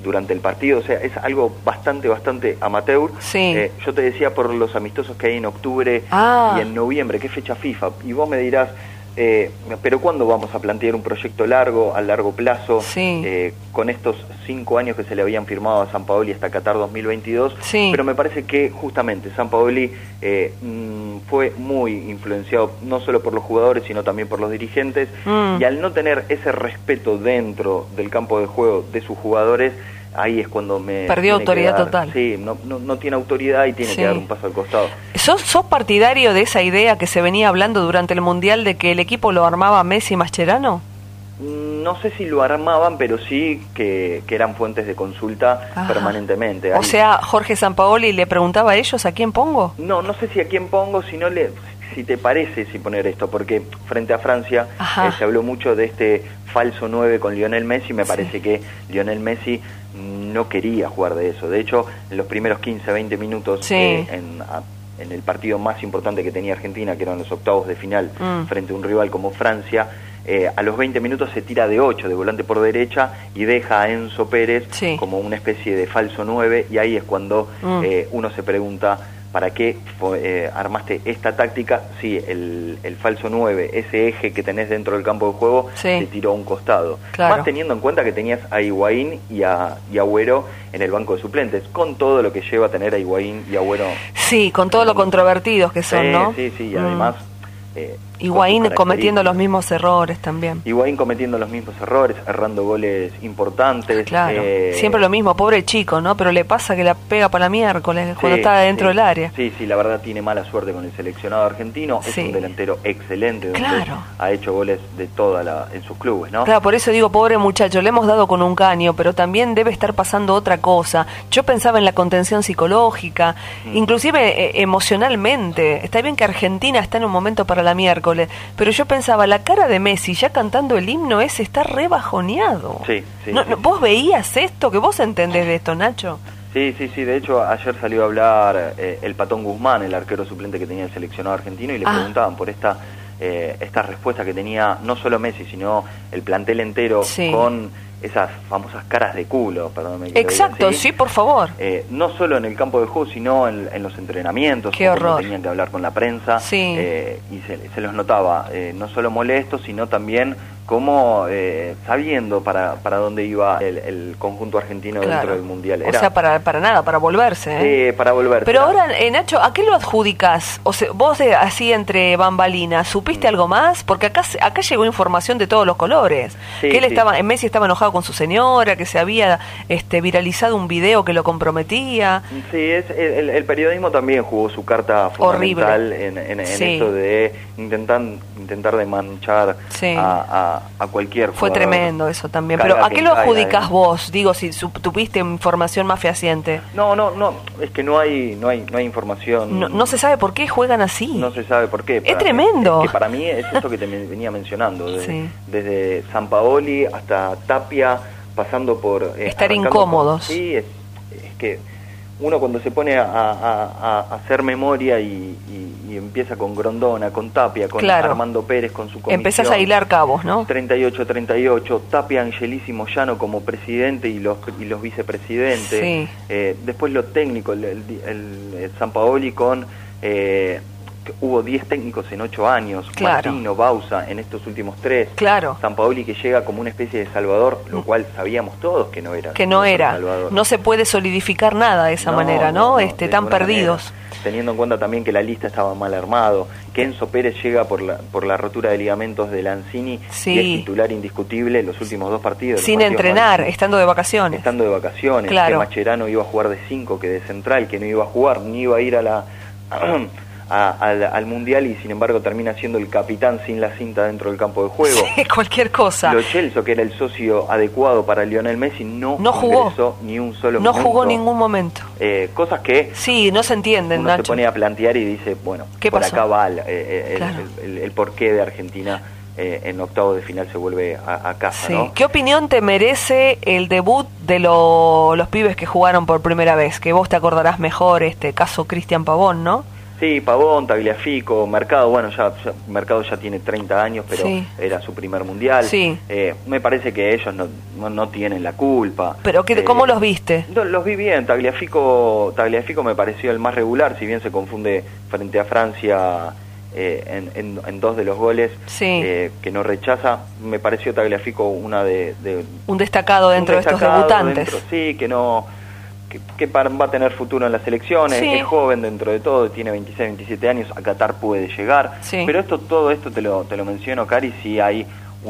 Speaker 10: durante el partido, o sea, es algo bastante, bastante amateur.
Speaker 2: Sí.
Speaker 10: Eh, yo te decía por los amistosos que hay en octubre
Speaker 2: ah.
Speaker 10: y en noviembre, que es fecha FIFA, y vos me dirás, eh, pero ¿cuándo vamos a plantear un proyecto largo, a largo plazo,
Speaker 2: sí.
Speaker 10: eh, con estos cinco años que se le habían firmado a Sampaoli hasta Qatar dos mil veintidós?
Speaker 2: Sí.
Speaker 10: Pero me parece que justamente Sampaoli eh, mmm, fue muy influenciado no solo por los jugadores, sino también por los dirigentes, mm. y al no tener ese respeto dentro del campo de juego de sus jugadores, ahí es cuando me...
Speaker 2: Perdió autoridad
Speaker 10: dar,
Speaker 2: total.
Speaker 10: Sí, no, no, no tiene autoridad y tiene sí. que dar un paso al costado.
Speaker 2: ¿Sos, ¿Sos partidario de esa idea que se venía hablando durante el Mundial de que el equipo lo armaba Messi y Mascherano?
Speaker 10: No sé si lo armaban, pero sí que, que eran fuentes de consulta Ajá. permanentemente.
Speaker 2: Ahí. O sea, Jorge Sampaoli le preguntaba a ellos ¿a quién pongo?
Speaker 10: No, no sé si a quién pongo, si no le... si te parece si poner esto, porque frente a Francia eh, se habló mucho de este falso nueve con Lionel Messi, me sí. parece que Lionel Messi no quería jugar de eso. De hecho, en los primeros quince, veinte minutos
Speaker 2: sí.
Speaker 10: eh, en, a, en el partido más importante que tenía Argentina, que eran los octavos de final, mm. frente a un rival como Francia, eh, a los veinte minutos se tira de ocho, de volante por derecha, y deja a Enzo Pérez
Speaker 2: sí.
Speaker 10: como una especie de falso nueve, y ahí es cuando mm. eh, uno se pregunta, ¿para qué eh, armaste esta táctica si el, el falso nueve, ese eje que tenés dentro del campo de juego,
Speaker 2: sí.
Speaker 10: te tiró a un costado?
Speaker 2: Claro.
Speaker 10: Más teniendo en cuenta que tenías a Higuaín y a, y a Agüero en el banco de suplentes, con todo lo que lleva a tener a Higuaín y Agüero.
Speaker 2: Sí, con todo lo controvertidos que son,
Speaker 10: sí,
Speaker 2: ¿no?
Speaker 10: Sí, sí, y
Speaker 2: mm.
Speaker 10: además... Eh,
Speaker 2: Higuaín cometiendo los mismos errores también.
Speaker 10: Higuaín cometiendo los mismos errores, errando goles importantes.
Speaker 2: Claro,
Speaker 10: eh,
Speaker 2: siempre lo mismo, pobre chico, ¿no? Pero le pasa que la pega para la miércoles
Speaker 10: sí,
Speaker 2: cuando está dentro
Speaker 10: sí,
Speaker 2: del área.
Speaker 10: Sí, sí, la verdad tiene mala suerte con el seleccionado argentino. Es
Speaker 2: sí.
Speaker 10: un delantero excelente, donde
Speaker 2: claro.
Speaker 10: ha hecho goles de toda la en sus clubes, ¿no?
Speaker 2: Claro, por eso digo, pobre muchacho, le hemos dado con un caño, pero también debe estar pasando otra cosa. Yo pensaba en la contención psicológica, mm. inclusive eh, emocionalmente. Está bien que Argentina está en un momento para la miércoles, pero yo pensaba, la cara de Messi ya cantando el himno ese está re bajoneado.
Speaker 10: Sí, sí,
Speaker 2: no,
Speaker 10: sí,
Speaker 2: no, ¿Vos
Speaker 10: sí.
Speaker 2: veías esto? ¿Que vos entendés de esto, Nacho?
Speaker 10: Sí, sí, sí. De hecho, ayer salió a hablar eh, el Patón Guzmán, el arquero suplente que tenía el seleccionado argentino, y le ah. preguntaban por esta eh, esta respuesta que tenía no solo Messi, sino el plantel entero
Speaker 2: sí.
Speaker 10: con esas famosas caras de culo, perdóname.
Speaker 2: Exacto,
Speaker 10: así.
Speaker 2: sí, por favor.
Speaker 10: Eh, no solo en el campo de juego, sino en, en los entrenamientos.
Speaker 2: Qué horror.
Speaker 10: Tenían que hablar con la prensa.
Speaker 2: Sí.
Speaker 10: Eh, y se, se los notaba, eh, no solo molestos, sino también como eh, sabiendo para, para dónde iba el, el conjunto argentino claro. dentro del Mundial. Era,
Speaker 2: o sea, para, para nada, para volverse. ¿eh?
Speaker 10: Sí, para volverse.
Speaker 2: Pero ahora, eh, Nacho, ¿a qué lo adjudicás? O sea, vos eh, así entre bambalinas, ¿supiste mm. algo más? Porque acá acá llegó información de todos los colores. Sí, que él sí. estaba, Messi estaba enojado con su señora, que se había este viralizado un video que lo comprometía.
Speaker 10: Sí, es el, el periodismo también jugó su carta fundamental Horrible. en, en, en
Speaker 2: sí.
Speaker 10: esto de intentar intentar de manchar
Speaker 2: sí.
Speaker 10: a, a, a cualquier
Speaker 2: Fue
Speaker 10: jugador.
Speaker 2: tremendo eso también. Pero ¿a qué lo adjudicas vos? Digo, si tuviste información más fehaciente.
Speaker 10: No, no, no. Es que no hay no hay no hay información.
Speaker 2: No, no se sabe por qué juegan así.
Speaker 10: No se sabe por qué.
Speaker 2: Es tremendo.
Speaker 10: Es que para mí es esto que te venía mencionando. De,
Speaker 2: sí.
Speaker 10: Desde Sampaoli hasta Tapia, pasando por...
Speaker 2: Eh, Estar incómodos.
Speaker 10: Por, sí, es, es que uno cuando se pone a, a, a, a hacer memoria y, y, y empieza con Grondona, con Tapia, con
Speaker 2: claro.
Speaker 10: Armando Pérez, con su comisión...
Speaker 2: Empezás a hilar cabos, ¿no?
Speaker 10: treinta y ocho treinta y ocho, Tapia, Angelísimo, Llano como presidente y los y los vicepresidentes.
Speaker 2: Sí.
Speaker 10: Eh, después lo técnico, el, el, el, el Sampaoli con... Eh, hubo diez técnicos en ocho años,
Speaker 2: claro.
Speaker 10: Martino, Bausa en estos últimos tres,
Speaker 2: claro.
Speaker 10: Sampaoli que llega como una especie de salvador, lo cual sabíamos todos que no era.
Speaker 2: Que no, no era, no se puede solidificar nada de esa
Speaker 10: no,
Speaker 2: manera, ¿no?
Speaker 10: no, no
Speaker 2: este tan perdidos.
Speaker 10: Manera. Teniendo en cuenta también que la lista estaba mal armado, que Enzo Pérez llega por la por la rotura de ligamentos de Lanzini
Speaker 2: sí.
Speaker 10: y es titular indiscutible en los últimos dos partidos.
Speaker 2: Sin
Speaker 10: partidos
Speaker 2: entrenar,
Speaker 10: mal,
Speaker 2: estando de vacaciones.
Speaker 10: Estando de vacaciones,
Speaker 2: claro.
Speaker 10: que Mascherano iba a jugar de cinco, que de central, que no iba a jugar, ni iba a ir a la... A, al, al Mundial y sin embargo termina siendo el capitán sin la cinta dentro del campo de juego.
Speaker 2: Sí, cualquier cosa.
Speaker 10: Lo Celso, que era el socio adecuado para Lionel Messi, no,
Speaker 2: no jugó
Speaker 10: ni un solo
Speaker 2: no
Speaker 10: minuto.
Speaker 2: jugó ningún momento.
Speaker 10: Eh, cosas que
Speaker 2: sí, no se entienden,
Speaker 10: uno
Speaker 2: Nacho.
Speaker 10: se pone a plantear y dice, bueno,
Speaker 2: ¿qué
Speaker 10: por
Speaker 2: pasó?
Speaker 10: acá va el, el,
Speaker 2: claro.
Speaker 10: el, el, el porqué de Argentina eh, en octavo de final se vuelve a, a casa,
Speaker 2: sí.
Speaker 10: ¿no?
Speaker 2: ¿Qué opinión te merece el debut de lo, los pibes que jugaron por primera vez? Que vos te acordarás mejor, este caso Cristian Pavón, ¿no?
Speaker 10: Sí, Pavón, Tagliafico, Mercado, bueno, ya, ya Mercado ya tiene treinta años, pero sí. Era su primer mundial.
Speaker 2: Sí.
Speaker 10: Eh, me parece que ellos no, no, no tienen la culpa.
Speaker 2: ¿Pero qué,
Speaker 10: eh,
Speaker 2: cómo los viste?
Speaker 10: No, los vi bien, Tagliafico, Tagliafico me pareció el más regular, si bien se confunde frente a Francia eh, en, en, en dos de los goles,
Speaker 2: sí.
Speaker 10: eh, que no rechaza, me pareció Tagliafico una de... de
Speaker 2: un destacado dentro un destacado de estos debutantes.
Speaker 10: Dentro, sí, que no... que, que va a tener futuro en las elecciones, sí. Es joven dentro de todo, tiene veintiséis, veintisiete años, a Qatar puede llegar, sí. Pero esto, todo esto te lo, te lo menciono, Cari, si hay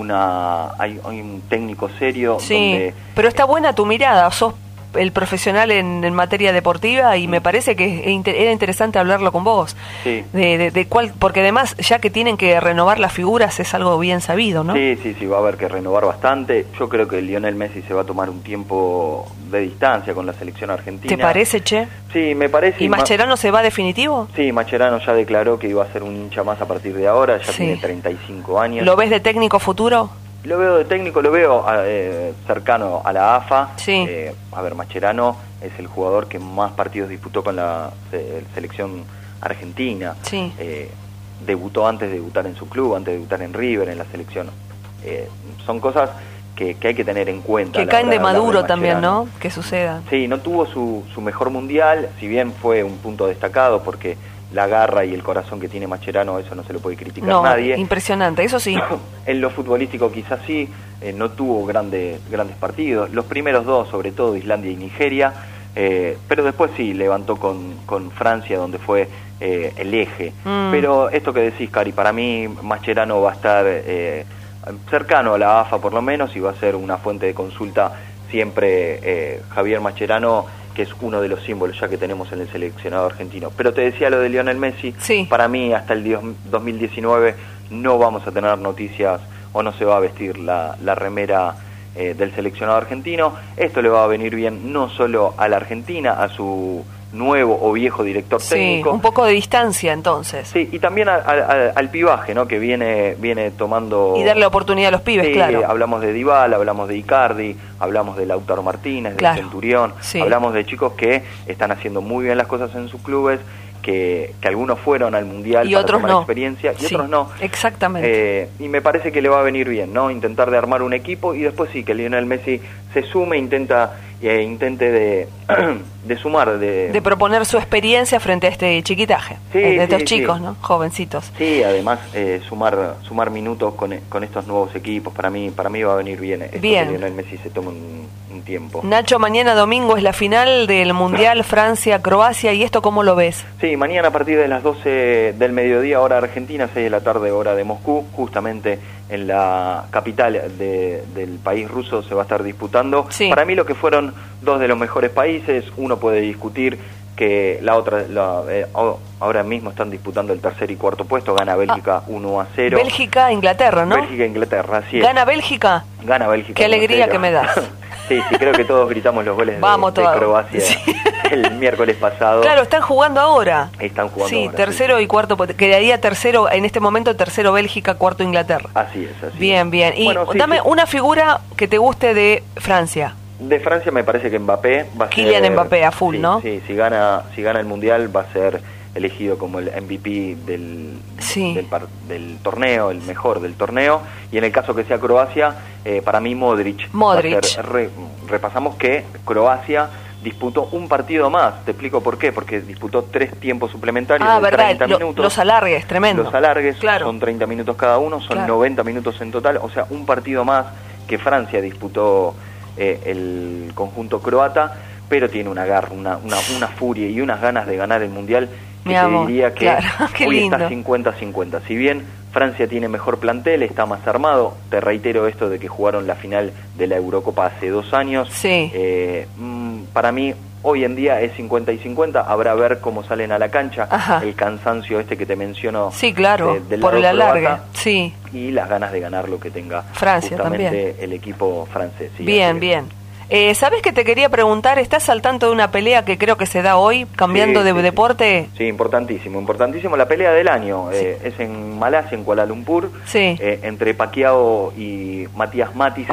Speaker 10: una hay, hay un técnico serio.
Speaker 2: Sí,
Speaker 10: donde,
Speaker 2: pero está buena tu mirada, sos el profesional en, en materia deportiva y me parece que era interesante hablarlo con vos.
Speaker 10: Sí.
Speaker 2: De, de, de cuál, porque además, ya que tienen que renovar las figuras, es algo bien sabido, ¿no?
Speaker 10: Sí, sí, sí, va a haber que renovar bastante. Yo creo que Lionel Messi se va a tomar un tiempo de distancia con la selección argentina.
Speaker 2: ¿Te parece, Che?
Speaker 10: Sí, me parece.
Speaker 2: ¿Y Mascherano se va definitivo?
Speaker 10: Sí, Mascherano ya declaró que iba a ser un hincha más a partir de ahora, ya sí. Tiene treinta y cinco años.
Speaker 2: ¿Lo ves de técnico futuro?
Speaker 10: Lo veo de técnico, lo veo eh, cercano a la A F A.
Speaker 2: Sí.
Speaker 10: Eh, a ver, Mascherano es el jugador que más partidos disputó con la se, selección argentina.
Speaker 2: Sí.
Speaker 10: Eh, debutó antes de debutar en su club, antes de debutar en River, en la selección. Eh, son cosas que, que hay que tener en cuenta.
Speaker 2: Que caen de Maduro también, ¿no? Que suceda.
Speaker 10: Sí, no tuvo su, su mejor mundial, si bien fue un punto destacado porque la garra y el corazón que tiene Mascherano, eso no se lo puede criticar
Speaker 2: no,
Speaker 10: nadie.
Speaker 2: Impresionante, eso sí.
Speaker 10: En lo futbolístico quizás sí, eh, no tuvo grandes grandes partidos. Los primeros dos, sobre todo Islandia y Nigeria, eh, pero después sí, levantó con, con Francia, donde fue eh, el eje. Mm. Pero esto que decís, Cari, para mí Mascherano va a estar eh, cercano a la A F A por lo menos y va a ser una fuente de consulta siempre eh, Javier Mascherano, que es uno de los símbolos ya que tenemos en el seleccionado argentino. Pero te decía lo de Lionel Messi,
Speaker 2: sí.
Speaker 10: Para mí hasta el dos mil diecinueve no vamos a tener noticias o no se va a vestir la, la remera eh, del seleccionado argentino. Esto le va a venir bien no solo a la Argentina, a su nuevo o viejo director
Speaker 2: sí,
Speaker 10: técnico.
Speaker 2: Un poco de distancia entonces.
Speaker 10: Sí, y también a, a, a, al pibaje, ¿no? Que viene viene tomando...
Speaker 2: Y darle oportunidad a los pibes,
Speaker 10: sí,
Speaker 2: claro.
Speaker 10: Hablamos de Dybala, hablamos de Icardi, hablamos de Lautaro Martínez,
Speaker 2: claro.
Speaker 10: de Centurión,
Speaker 2: sí.
Speaker 10: Hablamos de chicos que están haciendo muy bien las cosas en sus clubes, que, que algunos fueron al Mundial
Speaker 2: y
Speaker 10: para
Speaker 2: otros
Speaker 10: tomar
Speaker 2: no.
Speaker 10: experiencia, y
Speaker 2: sí,
Speaker 10: otros no.
Speaker 2: Exactamente.
Speaker 10: Eh, y me parece que le va a venir bien, ¿no? Intentar de armar un equipo, y después sí, que Lionel Messi se sume, intenta e intente de, de sumar, de...
Speaker 2: de proponer su experiencia frente a este chiquitaje,
Speaker 10: sí,
Speaker 2: de
Speaker 10: sí,
Speaker 2: estos chicos,
Speaker 10: sí.
Speaker 2: ¿no? Jovencitos.
Speaker 10: Sí, además eh, sumar sumar minutos con, con estos nuevos equipos, para mí para mí va a venir bien. Esto
Speaker 2: bien.
Speaker 10: Que Lionel Messi se toma un, un tiempo.
Speaker 2: Nacho, mañana domingo es la final del Mundial Francia-Croacia, ¿y esto cómo lo ves?
Speaker 10: Sí, mañana a partir de las doce del mediodía, hora argentina, seis de la tarde, hora de Moscú, justamente en la capital de, del país ruso se va a estar disputando.
Speaker 2: Sí.
Speaker 10: Para mí lo que fueron dos de los mejores países, uno puede discutir que la otra, la, eh, ahora mismo están disputando el tercer y cuarto puesto, gana Bélgica ah. uno a cero.
Speaker 2: Bélgica-Inglaterra, ¿no?
Speaker 10: Bélgica-Inglaterra, así es.
Speaker 2: ¿Gana Bélgica?
Speaker 10: Gana Bélgica.
Speaker 2: Qué alegría que me das.
Speaker 10: Sí, sí, creo que todos gritamos los goles
Speaker 2: Vamos
Speaker 10: de, de Croacia sí. el miércoles pasado.
Speaker 2: Claro, están jugando ahora.
Speaker 10: Están jugando
Speaker 2: sí,
Speaker 10: ahora.
Speaker 2: Tercero
Speaker 10: sí,
Speaker 2: y cuarto, quedaría tercero, en este momento tercero Bélgica, cuarto Inglaterra.
Speaker 10: Así es, así
Speaker 2: Bien,
Speaker 10: es.
Speaker 2: bien. Y
Speaker 10: bueno, sí,
Speaker 2: dame
Speaker 10: sí.
Speaker 2: una figura que te guste de Francia.
Speaker 10: De Francia me parece que Mbappé va a
Speaker 2: Kylian
Speaker 10: ser...
Speaker 2: Mbappé a full,
Speaker 10: sí,
Speaker 2: ¿no?
Speaker 10: Sí, si gana, si gana el Mundial va a ser elegido como el M V P del,
Speaker 2: sí.
Speaker 10: del, par, del torneo, el mejor del torneo. Y en el caso que sea Croacia, eh, para mí Modric.
Speaker 2: Modric.
Speaker 10: Va a ser, re, repasamos que Croacia disputó un partido más. Te explico por qué. Porque disputó tres tiempos suplementarios
Speaker 2: ah,
Speaker 10: de
Speaker 2: verdad,
Speaker 10: treinta
Speaker 2: lo,
Speaker 10: minutos.
Speaker 2: Los alargues, tremendo.
Speaker 10: Los alargues
Speaker 2: claro.
Speaker 10: son treinta minutos cada uno, son
Speaker 2: claro.
Speaker 10: noventa minutos en total. O sea, un partido más que Francia disputó eh, el conjunto croata, pero tiene una garra, una, una, una furia y unas ganas de ganar el Mundial que
Speaker 2: Mi
Speaker 10: te
Speaker 2: amor,
Speaker 10: diría que
Speaker 2: claro, qué
Speaker 10: hoy
Speaker 2: lindo.
Speaker 10: está cincuenta a cincuenta. Si bien Francia tiene mejor plantel, está más armado, te reitero esto de que jugaron la final de la Eurocopa hace dos años,
Speaker 2: sí.
Speaker 10: eh, mmm, para mí hoy en día es cincuenta y cincuenta, habrá a ver cómo salen a la cancha,
Speaker 2: Ajá.
Speaker 10: el cansancio este que te menciono.
Speaker 2: Sí, claro,
Speaker 10: de, del
Speaker 2: por el
Speaker 10: lado
Speaker 2: alargue,
Speaker 10: croata,
Speaker 2: sí.
Speaker 10: Y las ganas de ganar lo que tenga
Speaker 2: Francia
Speaker 10: justamente
Speaker 2: también.
Speaker 10: el equipo francés. Sí,
Speaker 2: bien, bien. Eh, ¿Sabes qué te quería preguntar? ¿Estás al tanto de una pelea que creo que se da hoy, cambiando
Speaker 10: sí,
Speaker 2: de
Speaker 10: sí,
Speaker 2: deporte?
Speaker 10: Sí, importantísimo, importantísimo. La pelea del año
Speaker 2: Sí.
Speaker 10: eh, es en Malasia, en Kuala Lumpur,
Speaker 2: sí.
Speaker 10: eh, entre Pacquiao y Matías Matice.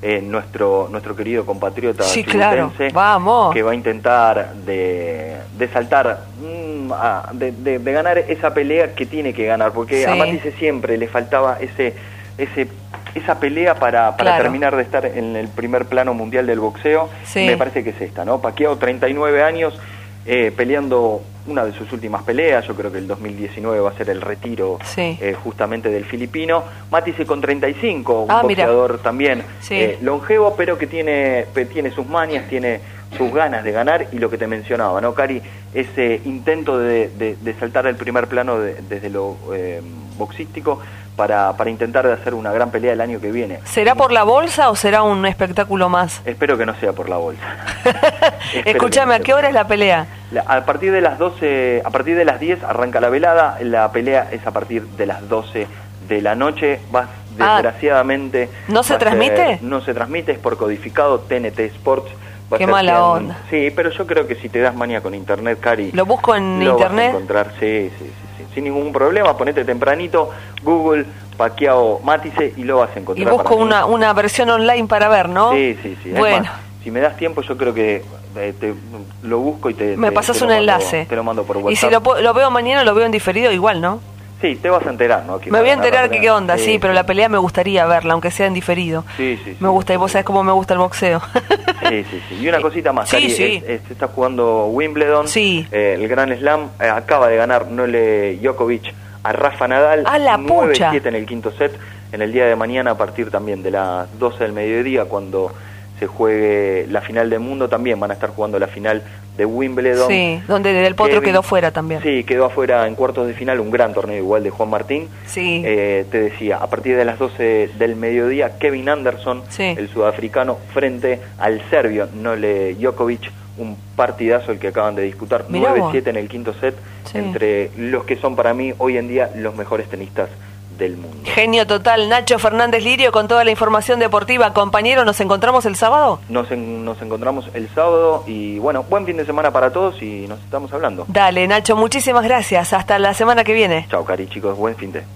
Speaker 10: eh, nuestro nuestro querido compatriota
Speaker 2: sí, claro. Vamos.
Speaker 10: que va a intentar de, de saltar, mm, a, de, de, de ganar esa pelea que tiene que ganar, porque sí. a Matice siempre le faltaba ese ese esa pelea para, para claro. terminar de estar en el primer plano mundial del boxeo. Sí. Me parece que es esta, ¿no? Pacquiao, treinta y nueve años, eh, peleando una de sus últimas peleas. Yo creo que el dos mil diecinueve va a ser el retiro sí. eh, justamente del filipino. Matice con treinta y cinco, un ah, boxeador mira. también sí. eh, longevo, pero que tiene, tiene sus mañas, tiene sus ganas de ganar, y lo que te mencionaba, ¿no, Cari? Ese intento de, de, de saltar al primer plano de, desde lo eh, boxístico para, para intentar de hacer una gran pelea el año que viene.
Speaker 2: ¿Será por la bolsa o será un espectáculo más?
Speaker 10: Espero que no sea por la bolsa.
Speaker 2: Escúchame, ¿a qué hora es la pelea?
Speaker 10: La, a partir de las doce, a partir de las diez arranca la velada, la pelea es a partir de las doce de la noche. Vas, desgraciadamente...
Speaker 2: Ah, ¿no se transmite?
Speaker 10: Ser, no se transmite, es por codificado, T N T Sports.
Speaker 2: Qué mala quien, onda.
Speaker 10: Sí, pero yo creo que si te das manía con internet, Cari...
Speaker 2: ¿Lo busco en
Speaker 10: lo
Speaker 2: internet?
Speaker 10: Vas a encontrar, sí, sí, sí, sí, sin ningún problema. Ponete tempranito, Google, Pacquiao Matice, y lo vas a encontrar.
Speaker 2: Y busco una, una versión online para ver, ¿no?
Speaker 10: Sí, sí, sí.
Speaker 2: Bueno.
Speaker 10: Más, si me das tiempo, yo creo que eh, te, lo busco y te...
Speaker 2: Me
Speaker 10: te,
Speaker 2: pasas
Speaker 10: te
Speaker 2: un
Speaker 10: mando,
Speaker 2: enlace.
Speaker 10: Te lo mando por WhatsApp.
Speaker 2: Y si lo, lo veo mañana, lo veo en diferido, igual, ¿no?
Speaker 10: Sí, te vas a enterar, ¿no? Que
Speaker 2: me voy a enterar que qué onda, sí, sí, pero
Speaker 10: sí.
Speaker 2: la pelea me gustaría verla, aunque sea en diferido.
Speaker 10: Sí, sí, sí.
Speaker 2: Me gusta, y vos sabés cómo me gusta el boxeo.
Speaker 10: Sí, sí, sí. Y una cosita más,
Speaker 2: sí,
Speaker 10: Cari,
Speaker 2: sí.
Speaker 10: Es, es, se está jugando Wimbledon,
Speaker 2: sí.
Speaker 10: eh, el Grand Slam, eh, acaba de ganar Nole Djokovic a Rafa Nadal,
Speaker 2: a la
Speaker 10: nueve siete en el quinto set, en el día de mañana a partir también de las doce del mediodía, cuando se juegue la final del mundo, también van a estar jugando la final de Wimbledon.
Speaker 2: Sí, donde Del Potro Kevin, quedó fuera también.
Speaker 10: Sí, quedó afuera en cuartos de final, un gran torneo igual de Juan Martín.
Speaker 2: Sí.
Speaker 10: Eh, te decía, a partir de las doce del mediodía, Kevin Anderson, sí. el sudafricano, frente al serbio Nole Djokovic, un partidazo el que acaban de disputar, nueve siete en el quinto set, sí. entre los que son para mí hoy en día los mejores tenistas del mundo.
Speaker 2: Genio total. Nacho Fernández Lirio con toda la información deportiva. Compañero, ¿nos encontramos el sábado?
Speaker 10: Nos, en, nos encontramos el sábado y bueno, buen fin de semana para todos y nos estamos hablando.
Speaker 2: Dale, Nacho, muchísimas gracias. Hasta la semana que viene.
Speaker 10: Chao, Cari, chicos, buen fin de...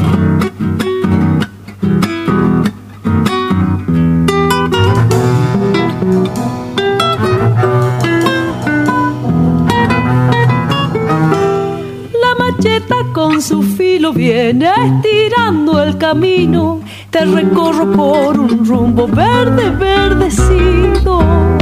Speaker 3: Con su filo viene estirando el camino, te recorro por un rumbo verde, verdecido.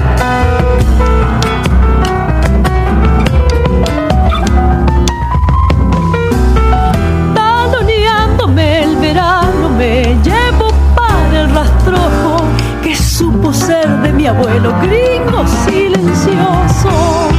Speaker 3: Taloneándome el verano, me llevo para el rastrojo que supo ser de mi abuelo gringo silencioso.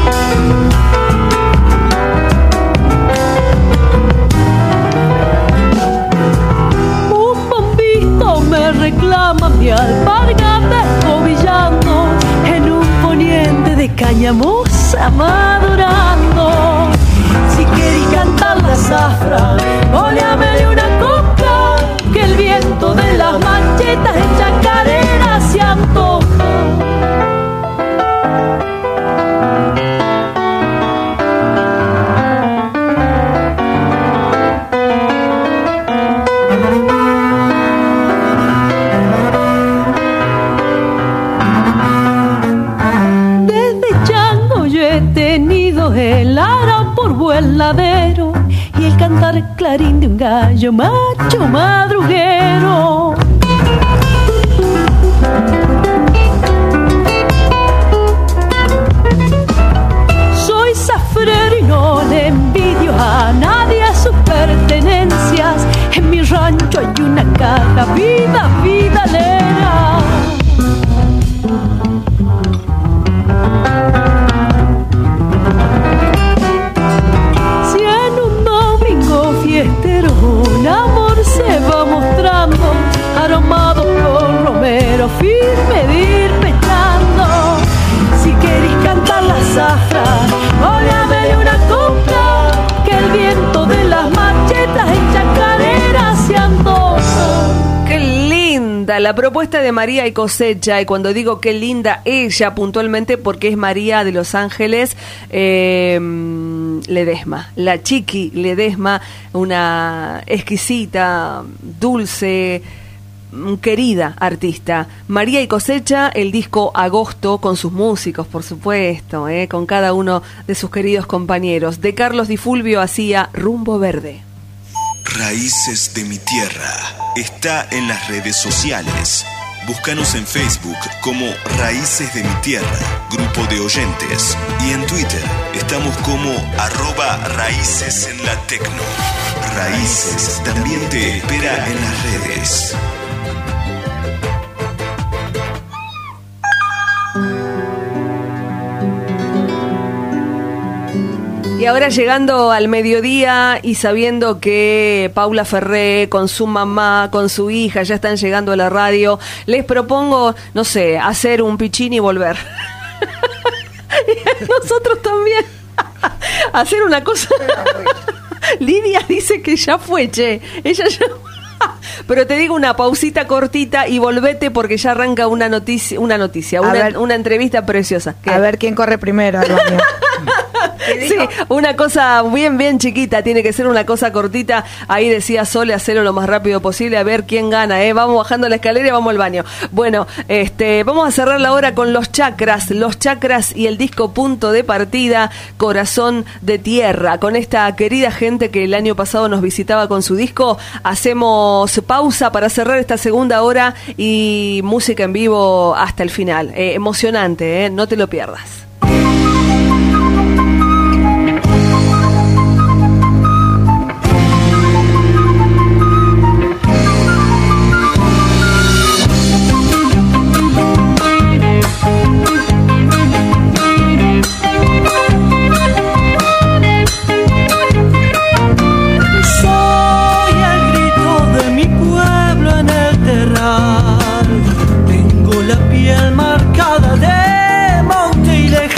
Speaker 3: Reclama mi alpargata escobillando en un poniente de cañamosa madurando. Si querés cantar la zafra, óleamele una copa, que el viento de las manchetas en chacarera se antoja. El ara por buen ladero y el cantar clarín de un gallo macho madruguero. Soy zafrero y no le envidio a nadie a sus pertenencias. En mi rancho hay una caja, vida, vidalera. Un amor se va mostrando, aromado por romero, firme de ir pechando. Si querés cantar la zafra, óleamele una copla, que el viento de las machetas en chacarera se antoja.
Speaker 2: ¡Qué linda la propuesta de María y Cosecha! Y cuando digo qué linda ella, puntualmente porque es María de Los Ángeles eh, Ledesma, la Chiqui Ledesma, una exquisita, dulce, querida artista. María y Cosecha, el disco Agosto, con sus músicos, por supuesto, ¿eh? Con cada uno de sus queridos compañeros. De Carlos Di Fulvio hacía Rumbo Verde.
Speaker 6: Raíces de mi tierra está en las redes sociales. Búscanos en Facebook como Raíces de mi Tierra, grupo de oyentes. Y en Twitter estamos como arroba Raíces en la Tecno. Raíces también te espera en las redes.
Speaker 2: Y ahora llegando al mediodía y sabiendo que Paula Ferré con su mamá, con su hija, ya están llegando a la radio, les propongo, no sé, hacer un pichín y volver. Y nosotros también. Hacer una cosa. Lidia dice que ya fue, che. Ella ya... Pero te digo una pausita cortita y volvete porque ya arranca una noticia, una noticia, una, ver, una entrevista preciosa.
Speaker 7: ¿Qué? A ver quién corre primero al baño.
Speaker 2: Sí, una cosa bien, bien chiquita, tiene que ser una cosa cortita. Ahí decía Sole, hacerlo lo más rápido posible, a ver quién gana, ¿eh? Vamos bajando la escalera y vamos al baño. Bueno, este, vamos a cerrar la hora con Los Chakras, Los Chakras y el disco Punto de Partida, Corazón de Tierra. Con esta querida gente que el año pasado nos visitaba con su disco, hacemos pausa para cerrar esta segunda hora y música en vivo hasta el final. Eh, emocionante, ¿eh? No te lo pierdas.
Speaker 8: Tengo la piel marcada de monte y de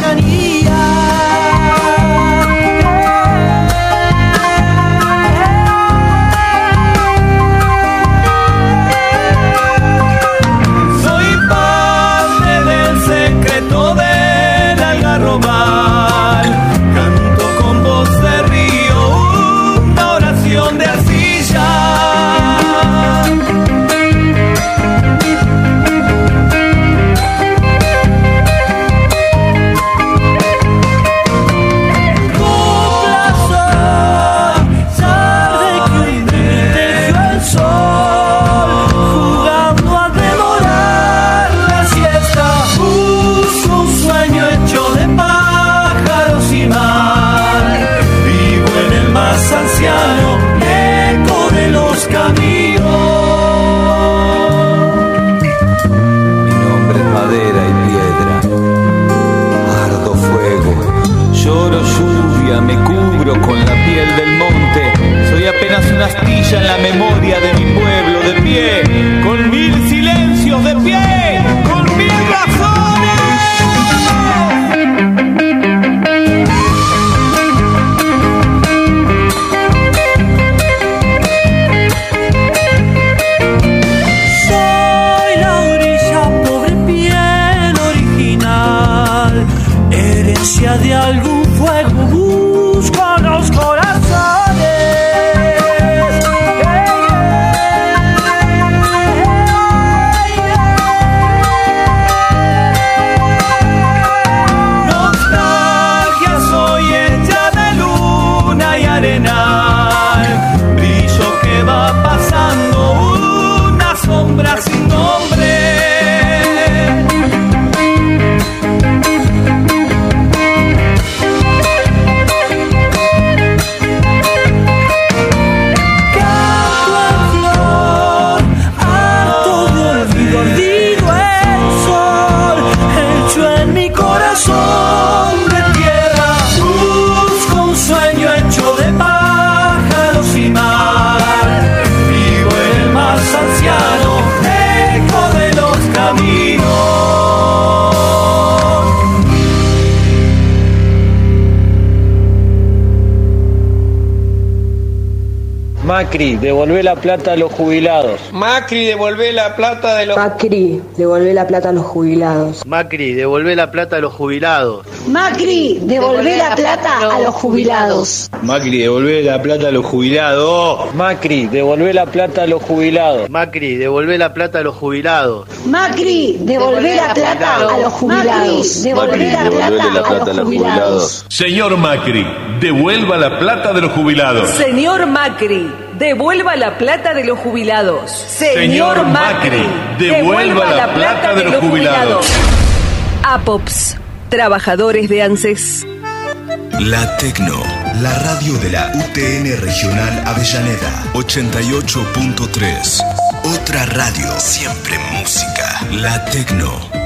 Speaker 11: Macri, devolvé la plata a los jubilados.
Speaker 12: Macri, devolvé la plata de los...
Speaker 13: Macri, devolvé la plata a los jubilados.
Speaker 14: Macri, devolvé la plata a los jubilados.
Speaker 15: Macri, devolvé la plata a los jubilados.
Speaker 11: Macri, devolvé la plata a los jubilados. Macri, devolvé la plata a los jubilados.
Speaker 14: Macri, devolvé la plata a los jubilados.
Speaker 15: Macri, devolvé la plata a los jubilados.
Speaker 11: Macri, devolvé la plata a los jubilados.
Speaker 16: Señor Macri, devuelva la plata de los jubilados.
Speaker 2: Señor Macri, devuelva la plata de los jubilados.
Speaker 16: Señor Macri, devuelva la plata de los jubilados.
Speaker 2: APOPS, trabajadores de ANSES.
Speaker 6: La Tecno, la radio de la U T N Regional Avellaneda, ochenta y ocho punto tres. Otra radio, siempre música. La Tecno.